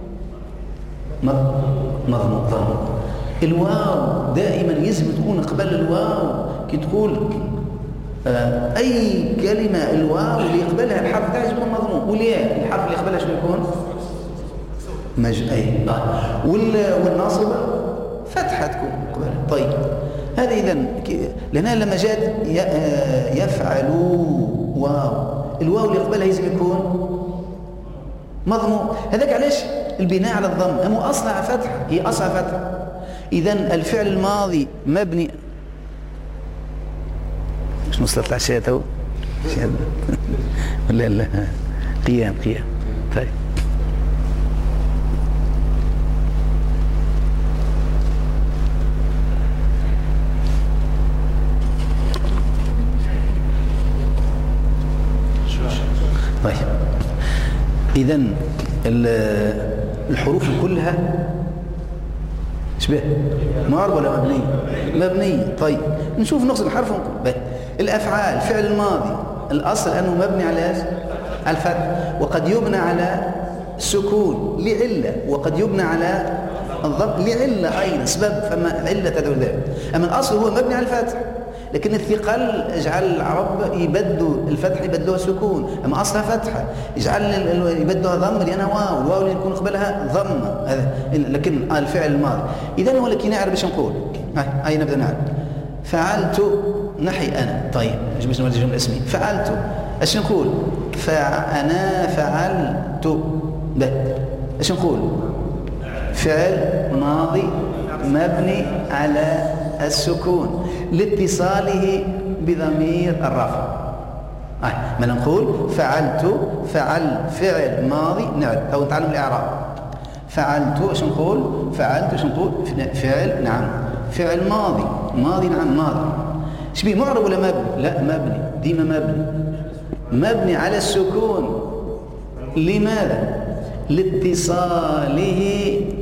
مضموم ضم. الواو دائما لازم تكون قبل الواو كي تقول آه أي كلمة الواو اللي يقبلها الحرف تاعها يكون مضموم، والياء الحرف اللي يقبلها شنو يكون؟ مج أي آه. والناصبة فتحة تكون قبلها. طيب هذا إذن لأنها لما جاءت يفعلوا واو، الواو اللي قبلها لازم يكون مضموم. هذاك علاش البناء على الضم، أمو أصلها فتح، هي أصلها فتح. إذن الفعل الماضي مبني مش وصلت العشاء تو لا لا قيام قيام. طيب طيب إذن الحروف كلها شبه معرب ولا مبني؟ مبني. طيب نشوف نقص الحرف ونقول الأفعال فعل الماضي الأصل أنه مبني على على الفتح، وقد يبنى على السكون لعلة، وقد يبنى على الضم لعلة أيضا، سبب فما علة تدعو ذلك. أما الأصل هو مبني على الفتح، لكن الثقل اجعل العرب يبدوا الفتح يبدلوها سكون، اما اصلها فتحه يجعل يبدلوها ضم لانها واو، الواو اللي يكون قبلها ضمه، هذا لكن الفعل الماضي. اذا هو لكن نعرف باش نقول، هاي هاي نبدا نعرف. فعلت نحي انا، طيب باش نولي جمله اسميه. فعلت اش نقول؟ فانا فعلت، لا اش نقول؟ فعل ماضي مبني على السكون لاتصاله بضمير الرفع. آه. ما نقول فعلت، فعل فعل ماضي، نعم أو نتعلم الإعراب. فعلت ايش نقول؟ فعلت ايش نقول؟ فعل، نعم فعل ماضي، ماضي نعم ماضي. شبيه معرب ولا مبني؟ لا مبني، ديما مبني، مبني على السكون. لماذا؟ لاتصاله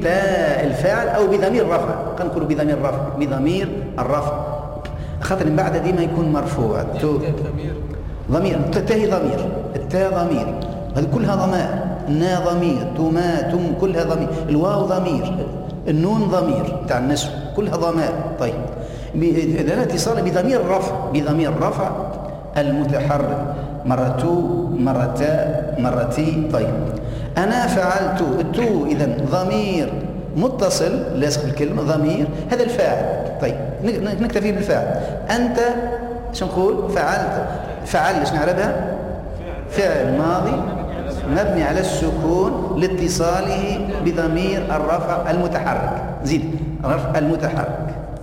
بتاء الفاعل أو بضمير الرفع. خلينا نقول بضمير الرفع، بضمير الرفع، خاطر من بعد ديما يكون مرفوع. تو ضمير، التاء ضمير، التاء ضمير، هذه كلها ضمائر. نا ضمير، تما تم كلها ضمير، الواو ضمير، النون ضمير تاع النسوة كلها ضمائر. طيب إذا اتصال بضمير الرفع، بضمير الرفع المتحرك، مرة تو، مرة تاء، مرة تي. طيب أنا فعلت، التو إذا ضمير متصل لاصق بالكلمة، ضمير هذا الفاعل. طيب نكتفي بالفاعل. أنت شو نقول؟ فعلت، فعل ايش نعرفها؟ فعل ماضي مبني على السكون لاتصاله بضمير الرفع المتحرك. زيد رفع المتحرك.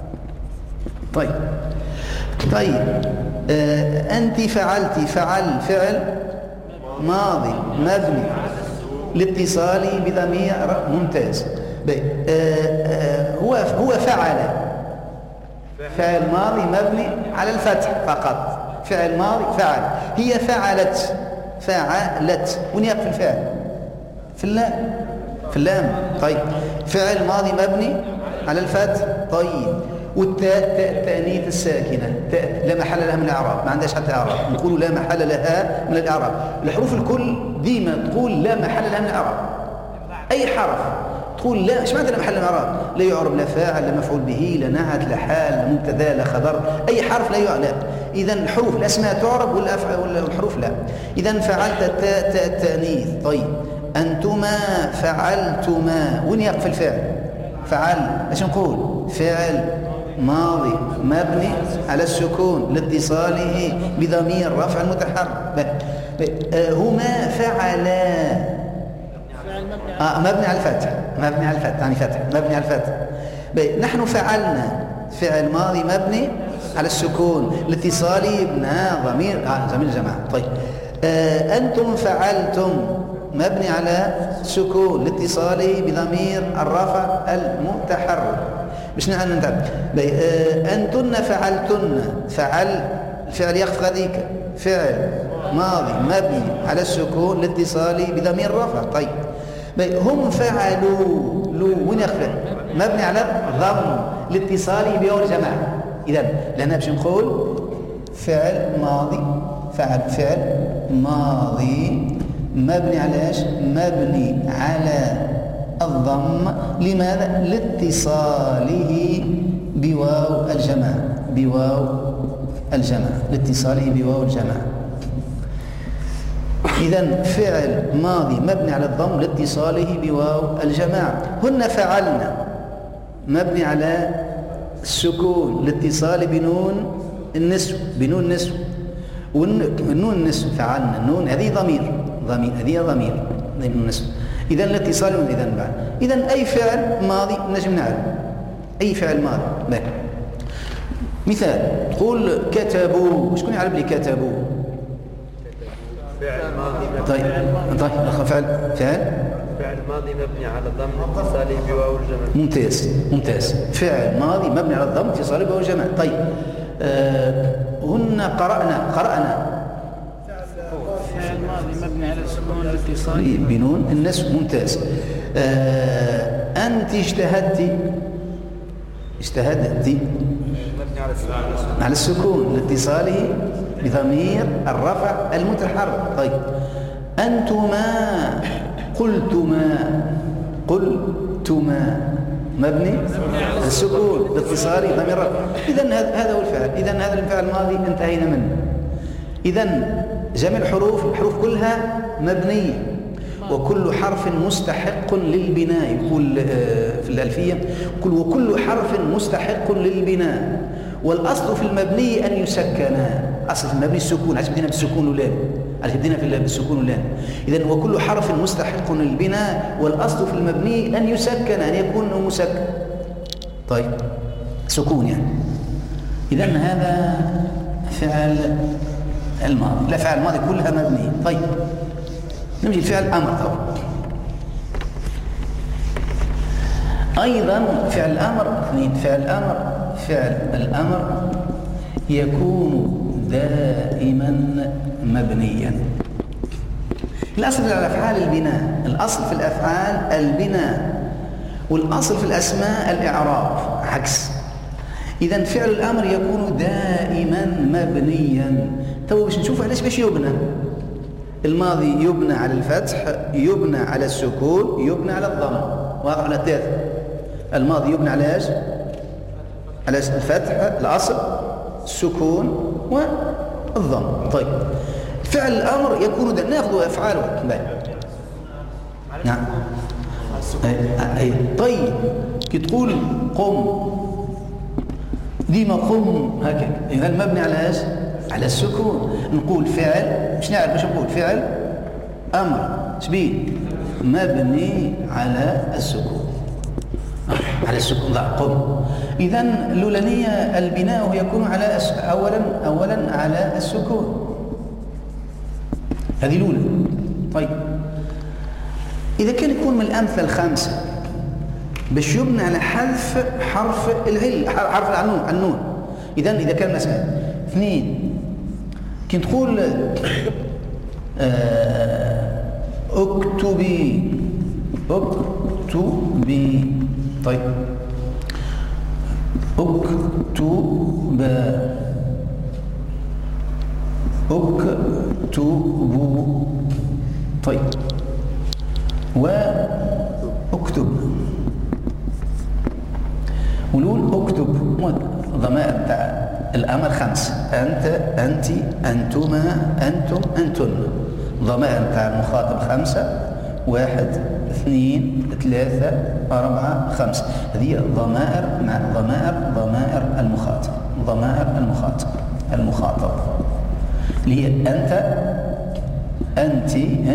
طيب طيب آه أنت فعلتي، فعل فعل ماضي مبني لاتصاله بضمير. ممتاز. آه آه هو هو فعل، فعل ماضي مبني على الفتح فقط. فعل ماضي فعل، هي فعلت، فعلت، وين يقف الفعل؟ في اللام، في اللام. طيب فعل ماضي مبني على الفتح. طيب والتاء تاء التأنيث الساكنة، تاء لا محل لها من الإعراب، ما عندهاش حتى إعراب، نقولوا لا محل لها من الإعراب. الحروف الكل ديما تقول لا محل لها من الإعراب. أي حرف تقول لا، ايش معنى لا محل من الإعراب؟ لا يعرب لا فاعل لا مفعول به لا نعت لا حال لا مبتدا لا خبر، أي حرف لا يعرب. إذا الحروف الأسماء تعرب والحروف لا. إذا فعلت التاء تاء التأنيث. طيب أنتما فعلتما، وين يقف الفعل؟ فعل، ايش نقول؟ فعل ماضي مبني على السكون لاتصاله بضمير رفع المتحرك. هما فعلا، آه مبني على الفتح، مبني على الفتح، يعني فتح مبني على الفتح. نحن فعلنا، فعل ماضي مبني على السكون لاتصاله بنا ضمير آه ضمير الجماعة. طيب آه أنتم فعلتم مبني على السكون لاتصاله بضمير الرفع المتحرك. باش نعمل نتعب. آه أنتن فعلتن، فعل الفعل يخف غاديك، فعل ماضي مبني على السكون لاتصاله بضمير الرفع. طيب هم فعلوا، لو وين يخفى؟ مبني على الضم لاتصاله بواو الجماعة. إذا لأننا باش نقول فعل ماضي، فعل فعل ماضي مبني على ايش؟ مبني على الضم. لماذا؟ لاتصاله بواو الجماعة، بواو الجماعة، لاتصاله بواو الجماعة. إذا فعل ماضي مبني على الضم لاتصاله بواو الجماعة. هن فعلنا مبني على السكون لاتصال بنون النسوة، بنون النسوة، والنون النسوة فعلنا، النون هذه ضمير، ضمير هذه ضمير ضمير النسوة. إذا الاتصال إذا بعد، إذا أي فعل ماضي نجم نعرف أي فعل ماضي. بقى. مثال تقول كتبوا، شكون يعرف لي كتبوا؟ فعل ماضي. طيب طيب فعل فعل فعل ماضي مبني على الضم اتصاله بواو الجماعة. ممتاز ممتاز. فعل ماضي مبني على الضم اتصاله بواو الجماعة. طيب آه هن قرأنا، قرأنا فعل ماضي مبني على السكون الاتصالي بنون النسب. ممتاز. آه أنت اجتهدت، اجتهدت مبني على السكون، على السكون لاتصاله بضمير الرفع المتحرك. طيب أنتما قلتما، قلتما مبني على السكون لاتصاله بضمير الرفع. إذن هذا هو الفعل. إذن هذا الفعل الماضي انتهينا منه. إذن جميع الحروف، الحروف كلها مبنية وكل حرف مستحق للبناء. يقول في الألفية يقول وكل حرف مستحق للبناء، والأصل في المبني أن يسكن. أصل في المبني السكون، عشان بدينا بالسكون واللام، عشان بدينا في بالسكون واللام. إذن وكل حرف مستحق للبناء والأصل في المبني أن يسكن، أن يكون مسكن. طيب سكون يعني. إذن هذا فعل الماضي، لا فعل الماضي كلها مبنية. طيب نمشي الفعل أمر. طبعا أيضا فعل الأمر اثنين. فعل الأمر، فعل الأمر يكون دائما مبنيا. الأصل في الأفعال البناء، الأصل في الأفعال البناء، والأصل في الأسماء الإعراب عكس. إذا فعل الأمر يكون دائما مبنيا. تو باش نشوف علاش باش يبنى. الماضي يبنى على الفتح، يبنى على السكون، يبنى على الضم. واضح على الثلاثة. الماضي يبنى على ايش؟ على الفتح الأصل، السكون والضم. طيب فعل الأمر يكون دا. ناخذ أفعاله. نعم. أي. أي. طيب كي تقول قم ديما قم هكذا، إذا مبني على ايش؟ على السكون. نقول فعل، مش نعرف باش نقول فعل أمر شبيه مبني على السكون، على السكون. ضع قم. إذا الأولانية البناء يكون على أس... أولا أولا على السكون، هذه الأولى. طيب إذا كان يكون من الأمثلة الخامسة باش يبنى على حذف حرف العل، حرف العنون النون. إذا إذا كان مثلا اثنين كي تقول آه اكتبي اكتبي. طيب اكتب اكتبوا. طيب واكتب ونقول اكتب ضمائر تاع الامر خمس. انت، انت، انتما، انتم، انتن. ضمائر تاع المخاطب خمسه. واحد، اثنين، ثلاثه، اربعه، خمسه. هذه ضمائر مع ضمائر ضمائر المخاطب. ضمائر المخاطب المخاطب اللي هي انت، انت،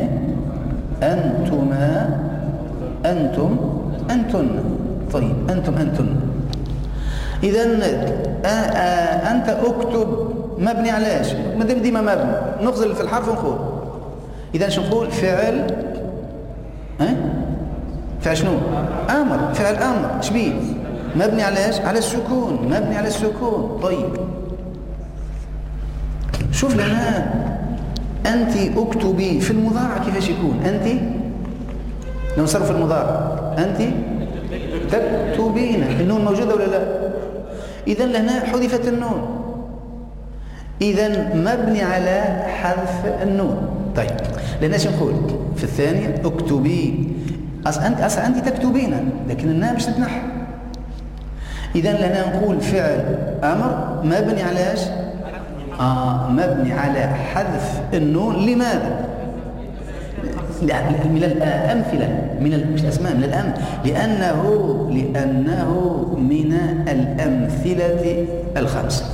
انتما، انتم، انتن. طيب انتم، انتن. إذا أنت أكتب مبني على إيش؟ ما دام ديما مبني نغزل في الحرف ونقول. إذا شو نقول؟ فعل ها؟ فعل شنو؟ أمر. فعل أمر شبيه؟ مبني على إيش؟ على السكون. مبني على السكون. طيب شوف لنا أنت أكتبي في المضارع كيفاش يكون؟ أنت لو نصرف المضارع أنت تكتبين، النون موجودة ولا لا؟ إذا لهنا حذفت النون، إذا مبني على حذف النون. طيب لهنا شو نقول في الثانية؟ اكتبي. أصلا أنت أصلا أنت تكتبين، لكن النون مش تتنحى. إذا لهنا نقول فعل أمر مبني على إيش؟ آه مبني على حذف النون. لماذا؟ من الأمثلة، من مش الأسماء، من الأمثلة، لأنه لأنه من الأمثلة الخمسة.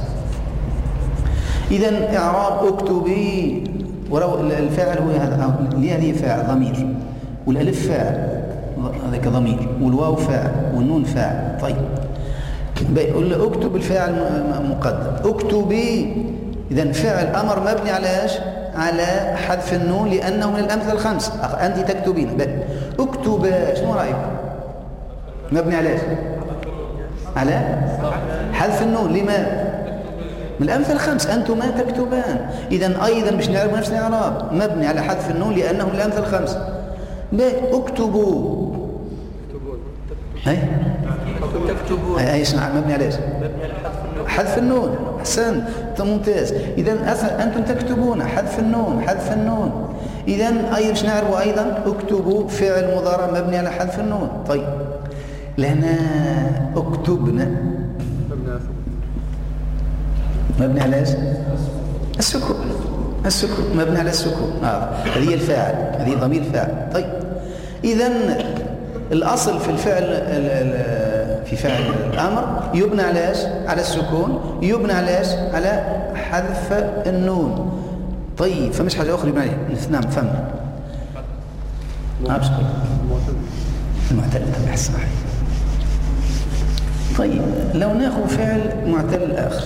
إذا إعراب اكتبي، الفاعل هو هذا، هذه فاعل ضمير، والألف فاعل هذاك ضمير، والواو فاعل، والنون فاعل. طيب اكتب الفاعل مقدم. اكتبي إذا فعل أمر مبني على ايش؟ على حذف النون لأنه من الأمثلة الخمس. أنت تكتبين. اكتب شنو رأيك؟ مبني على ايش؟ على حذف النون. لماذا؟ من الأمثلة الخمس. أنتما تكتبان. إذا أيضا مش نعرف نفس الإعراب، مبني على حذف النون لأنه من الأمثلة الخمس. اكتبوا. أي تكتبون. أي نعم مبني على ايش؟ مبني على حذف النون. حذف النون. أحسنت ممتاز. إذا أنتم تكتبون حذف النون، حذف النون. إذا أي باش نعرفوا أيضا اكتبوا فعل مضارع مبني على حذف النون. طيب لهنا اكتبنا مبني على ايش؟ السكون. السكون مبني على السكون. آه. هذه الفاعل، هذه ضمير فاعل. طيب إذا الأصل في الفعل في فعل الأمر يبنى على ايش؟ على السكون. يبنى على ايش؟ على حذف النون. طيب فمش حاجة أخرى يبنى عليها. نعم فهمنا. أبشر المعتل تبع الصحيح. طيب لو ناخذ فعل معتل آخر.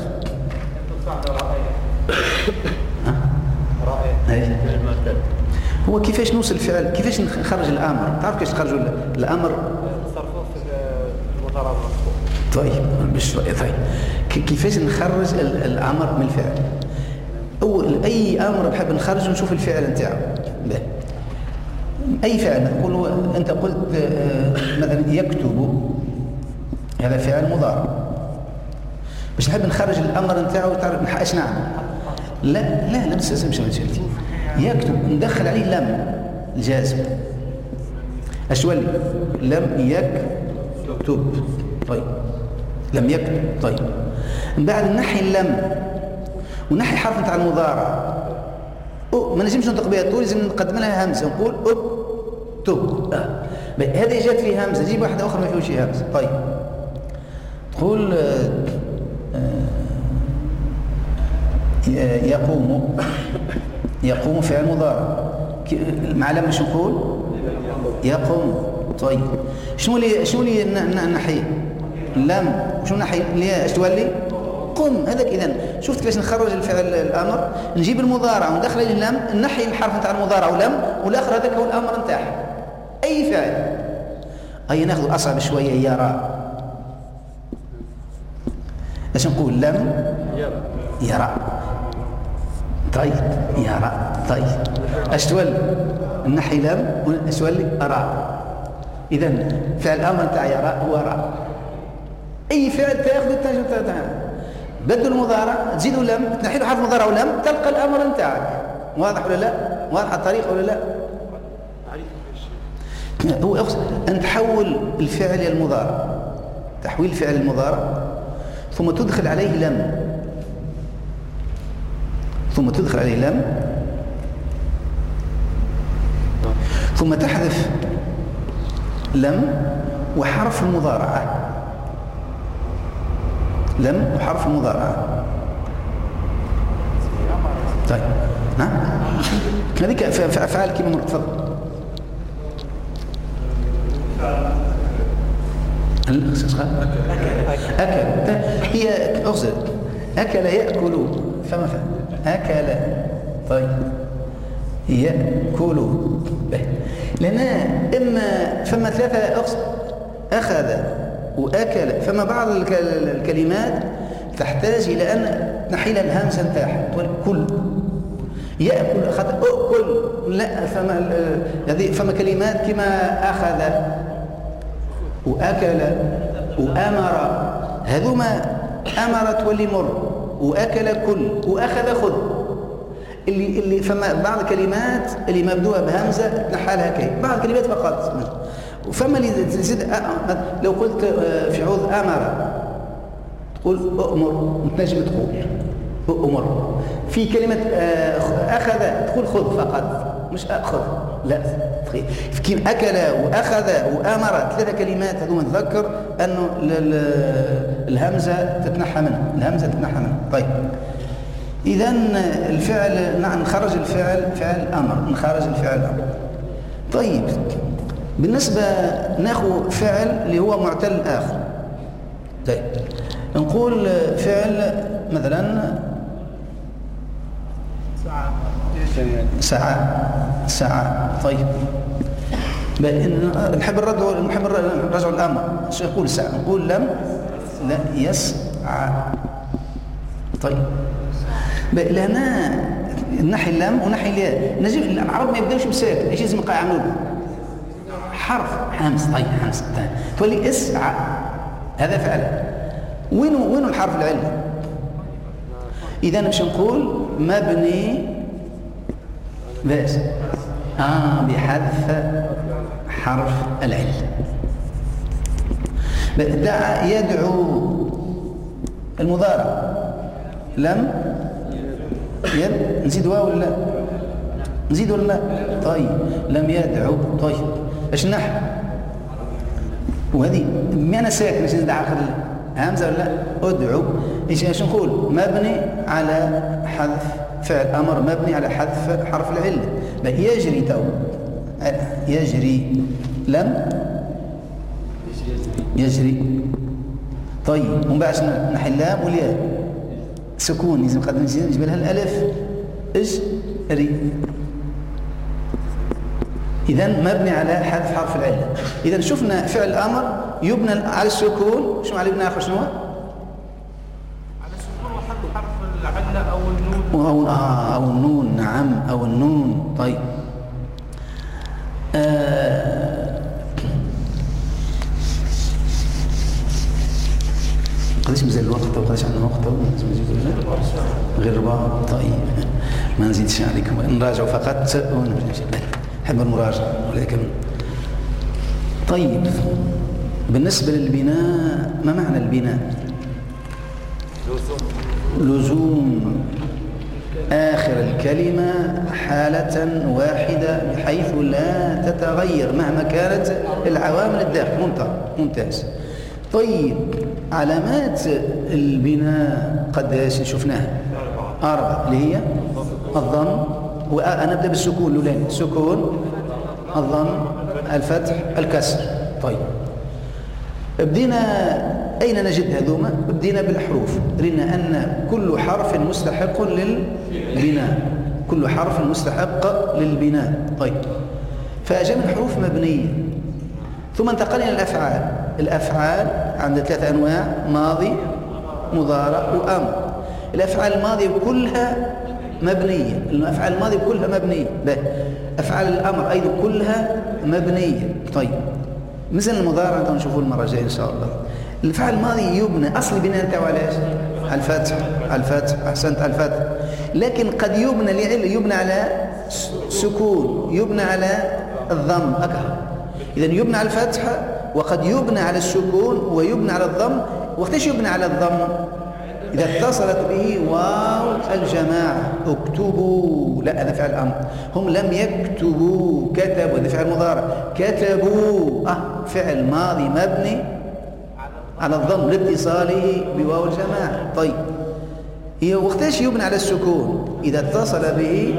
رائع. هو كيفاش نوصل الفعل؟ كيفاش نخرج الامر؟ تعرف كيفاش نخرجوا الامر؟ نصرفوه في المضارع المرفوع. طيب مش طيب كيفاش نخرج الامر من الفعل؟ اول اي امر بحب نخرجه نشوف الفعل نتاعو. اي فعل نقول انت قلت مثلا مثلا يكتب، هذا فعل مضارع. باش نحب نخرج الامر نتاعو تعرف اش نعمل؟ لا لا لا مش مش مشكلتي. يكتب ندخل عليه لم الجازم. اش تولي؟ لم يكتب. طيب لم يكتب. طيب من بعد نحي اللم ونحي حرف نتاع المضارع. أو ما نجمش ننطق بها طول، لازم نقدم لها همزه نقول اكتب. آه. هذه جات فيه همزه، جيب واحده اخرى ما فيهوش همزه. طيب تقول آه آه يقوم. يقوم فعل مضارع مع لم شو نقول؟ يقوم. طيب شنو اللي شنو اللي نحي؟ لم. وشنو نحي؟ اللي اش تولي؟ قم. هذاك اذا شفت كيفاش نخرج الفعل الامر، نجيب المضارع وندخل عليه اللم، نحي الحرف نتاع المضارع ولم، والاخر هذاك هو الامر نتاعها. اي فعل. اي ناخذ اصعب شويه، يرى. اش نقول؟ لم يرى. يرى. طيب يرى. طيب اش تولي؟ نحي لم واش تولي؟ ارى. اذا فعل الامر نتاع يرى هو رأى. اي فعل تاخذ التاج تاعها، بدل المضارع تزيدوا لم، تنحي له حرف مضارع ولم، تلقى الامر نتاعك. واضح ولا لا؟ واضحه الطريقه ولا لا؟ هو ان تحول الفعل الى المضارع، تحويل الفعل المضارع ثم تدخل عليه لم، ثم تدخل عليه لم، ثم تحذف لم وحرف المضارعه. لم وحرف المضارعة. طيب نعم هذيك أفعال كيما مرت. تفضل. أكل. هي أغزل. أكل يأكل فما فعل؟ أكل. طيب يأكل. لأن إما فما ثلاثة أغزل، أخذ وأكل. فما بعض الكلمات تحتاج إلى أن نحيل الهمزة نتاعها تقول كل. يأكل أخذ أكل. لا فما هذه فما كلمات كما أخذ وأكل وأمر، هذوما أمر تولي مر، وأكل كل، وأخذ خذ. اللي اللي فما بعض الكلمات اللي مبدوءة بهمزة تنحالها كي، بعض الكلمات فقط. فما اللي تزيد لو قلت في عوض امر تقول اؤمر، تنجم تقول اؤمر. في كلمه اخذ تقول خذ فقط، مش اخذ. لا في كلمه اكل واخذ وامر، ثلاثه كلمات هذوما نتذكر انه الهمزه تتنحى منها، الهمزه تتنحى منها. طيب اذا الفعل نعم نخرج الفعل فعل امر، نخرج الفعل امر. طيب بالنسبة ناخذ فعل اللي هو معتل آخر. طيب نقول فعل مثلا ساعة. ساعة. طيب نحب الرد، نحب نرجع الأمر. شو يقول ساعة؟ نقول لم لا يسعى. طيب لهنا نحي اللام ونحي الياء. نجيب العرب ما يبداوش بساكن، ايش لازم يعملوا له؟ حرف همس. طيب همس تولي اسعى، هذا فعل. وينو وينو الحرف العلة؟ اذا باش نقول مبني باش اه بحذف حرف العلة. دعا يدعو المضارع لم يد نزيد واو ولا لا؟ نزيد ولا لا؟ طيب لم يدعو. طيب اش نحو؟ وهذه معنى ساكن اش ندعى اخر همزه ولا لا؟ ادعو. ايش ايش نقول؟ مبني على حذف فعل امر، مبني على حذف حرف العله. يجري تو يجري لم يجري. طيب ومن بعد نحي اللام والياء سكون، لازم قد نجيب لها الالف اجري. إذا مبني على حذف حرف العلة. إذا شفنا فعل الأمر يبنى على السكون. شنو على يبنى آخر شنو؟ على السكون وحذف حرف العلة أو النون. أو آه أو النون. نعم أو النون. طيب آه قداش مازال الوقت وقداش عندنا وقت لازم نزيدوا غير ربع. طيب ما نزيدش عليكم، نراجعوا فقط ونرجع. نحب المراجعة ولكن طيب. بالنسبة للبناء، ما معنى البناء؟ لزوم آخر الكلمة حالة واحدة بحيث لا تتغير مهما كانت العوامل الداخل. ممتاز. طيب علامات البناء قداش شفناها؟ أربعة، اللي هي الضم، وأنا أبدأ بالسكون الأولاني، سكون، الضم، الفتح، الكسر. طيب بدينا أين نجد هذوما؟ بدينا بالحروف. قلنا أن كل حرف مستحق للبناء، كل حرف مستحق للبناء. طيب فأجمع الحروف مبنية، ثم انتقلنا إلى الأفعال. الأفعال عندنا ثلاثة أنواع: ماضي، مضارع، وأمر. الأفعال الماضية كلها مبنية، الأفعال الماضية كلها مبنية. أفعال الأمر أيضا كلها مبنية. طيب مثل المضارع نشوفوه المرة الجاية إن شاء الله. الفعل الماضي يبنى، أصل البناء نتاعو علاش؟ على الفتح، على الفتح، أحسنت، على الفتح. لكن قد يبنى لعلة، يبنى على سكون، يبنى على الضم أكثر. إذا يبنى على الفتح، وقد يبنى على السكون، ويبنى على الضم. وقتاش يبنى على الضم؟ إذا اتصلت به واو الجماعة. اكتبوا، لا هذا فعل أمر. هم لم يكتبوا، كتبوا، هذا فعل مضارع. كتبوا، أه فعل ماضي مبني على الضم لاتصاله بواو الجماعة. طيب هي وقتاش يبنى على السكون؟ إذا اتصل به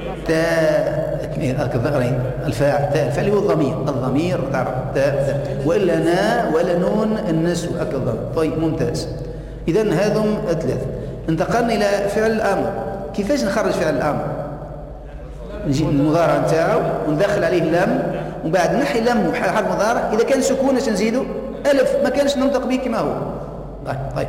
تاء الفاعل، تاء الفاعل هو الضمير، الضمير تعرف تاء، وإلا ناء ولا نون النسو أكل الضمير. طيب ممتاز. إذن هذم ثلاثة. انتقلنا إلى فعل الأمر. كيفاش نخرج فعل الأمر؟ نجي المضارع نتاعو وندخل عليه لم، ومن بعد نحي لم حرف مضارع. إذا كان سكون اش نزيدو؟ ألف، ما كانش ننطق به كما هو. طيب, طيب.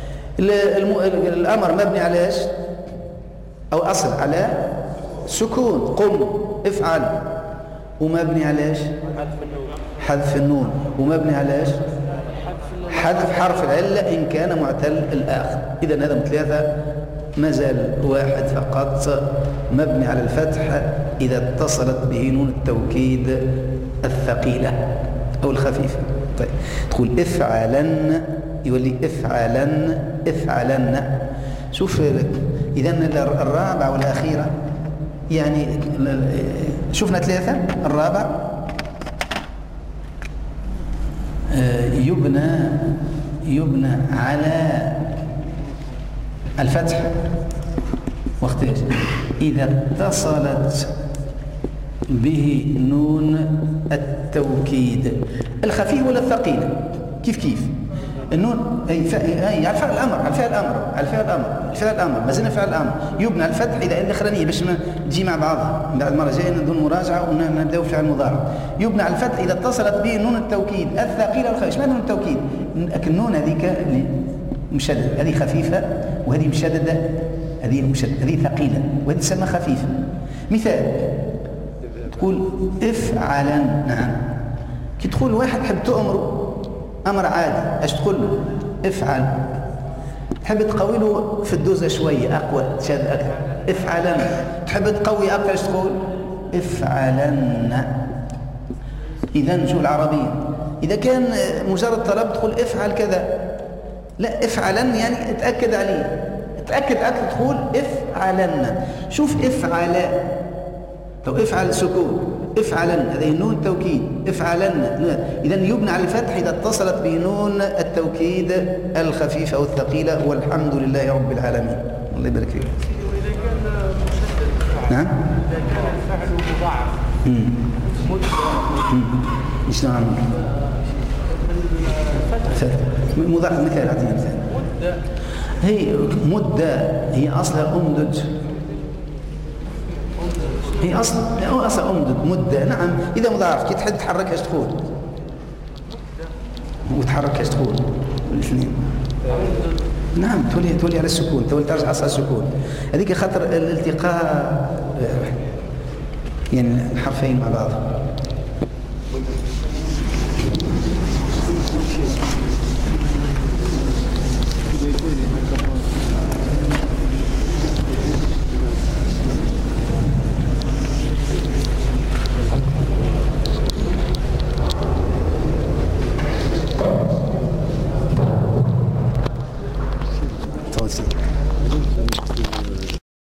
الأمر مبني على ايش؟ أو أصل على سكون، قم، افعل. ومبني على ايش؟ حذف النون. ومبني على ايش؟ حذف حرف العلة إن كان معتل الآخر. إذا هذا ثلاثة، مازال واحد فقط مبني على الفتح إذا اتصلت به نون التوكيد الثقيلة أو الخفيفة. طيب تقول افعلن، يولي افعلن، افعلن. شوف إذا الرابعة والأخيرة يعني شفنا ثلاثة. الرابع يبنى يبنى على الفتح واختاج إذا اتصلت به نون التوكيد الخفيف ولا الثقيل. كيف كيف النون أي أي على فعل الأمر، على فعل الأمر، على فعل الأمر، فعل الأمر، ما زلنا فعل الأمر. يبنى على الفتح إذا الأخرانية باش ما تجي مع بعضها. بعد المرة الجاية ندون مراجعة ونبدأ فعل المضارع. يبنى على الفتح إذا اتصلت به نون التوكيد الثقيلة والخفيفة. ما نون التوكيد؟ النون هذيك اللي مشددة، هذه خفيفة وهذه مشددة، هذه مشددة، هذه ثقيلة وهذه تسمى خفيفة. مثال تقول افعلا. نعم كي تقول واحد تحب تأمره أمر عادي، اش تقول له؟ افعل. تحب تقوي له في الدوزة شوية أقوى، تشد أكثر، افعلن. تحب تقوي أكثر، اش تقول؟ افعلن. إذا شو العربية؟ إذا كان مجرد طلب تقول افعل كذا، لا افعلن يعني اتأكد عليه، اتأكد أكثر تقول افعلن. شوف افعل، لو افعل سكون، افعلن هذه نون التوكيد، افعلن. إذا يبنى على الفتح إذا اتصلت بنون التوكيد الخفيفة أو الثقيلة. والحمد لله رب العالمين. الله يبارك فيك. وإذا كان مشدد نعم. إذا كان الفعل مضاعف مدة. شلون عمل؟ مضاعف مثال، أعطيني مثال. مدة. هي مدة هي أصلها أمدد. هي أصل هو أصل أمدد مدة. نعم إذا مضاعف كي تحد تحركها ايش تقول؟ وتحركها ايش تقول؟ الاثنين. نعم تولي تولي على السكون، تولي ترجع أصل السكون. هذيك خاطر الالتقاء يعني الحرفين مع بعض.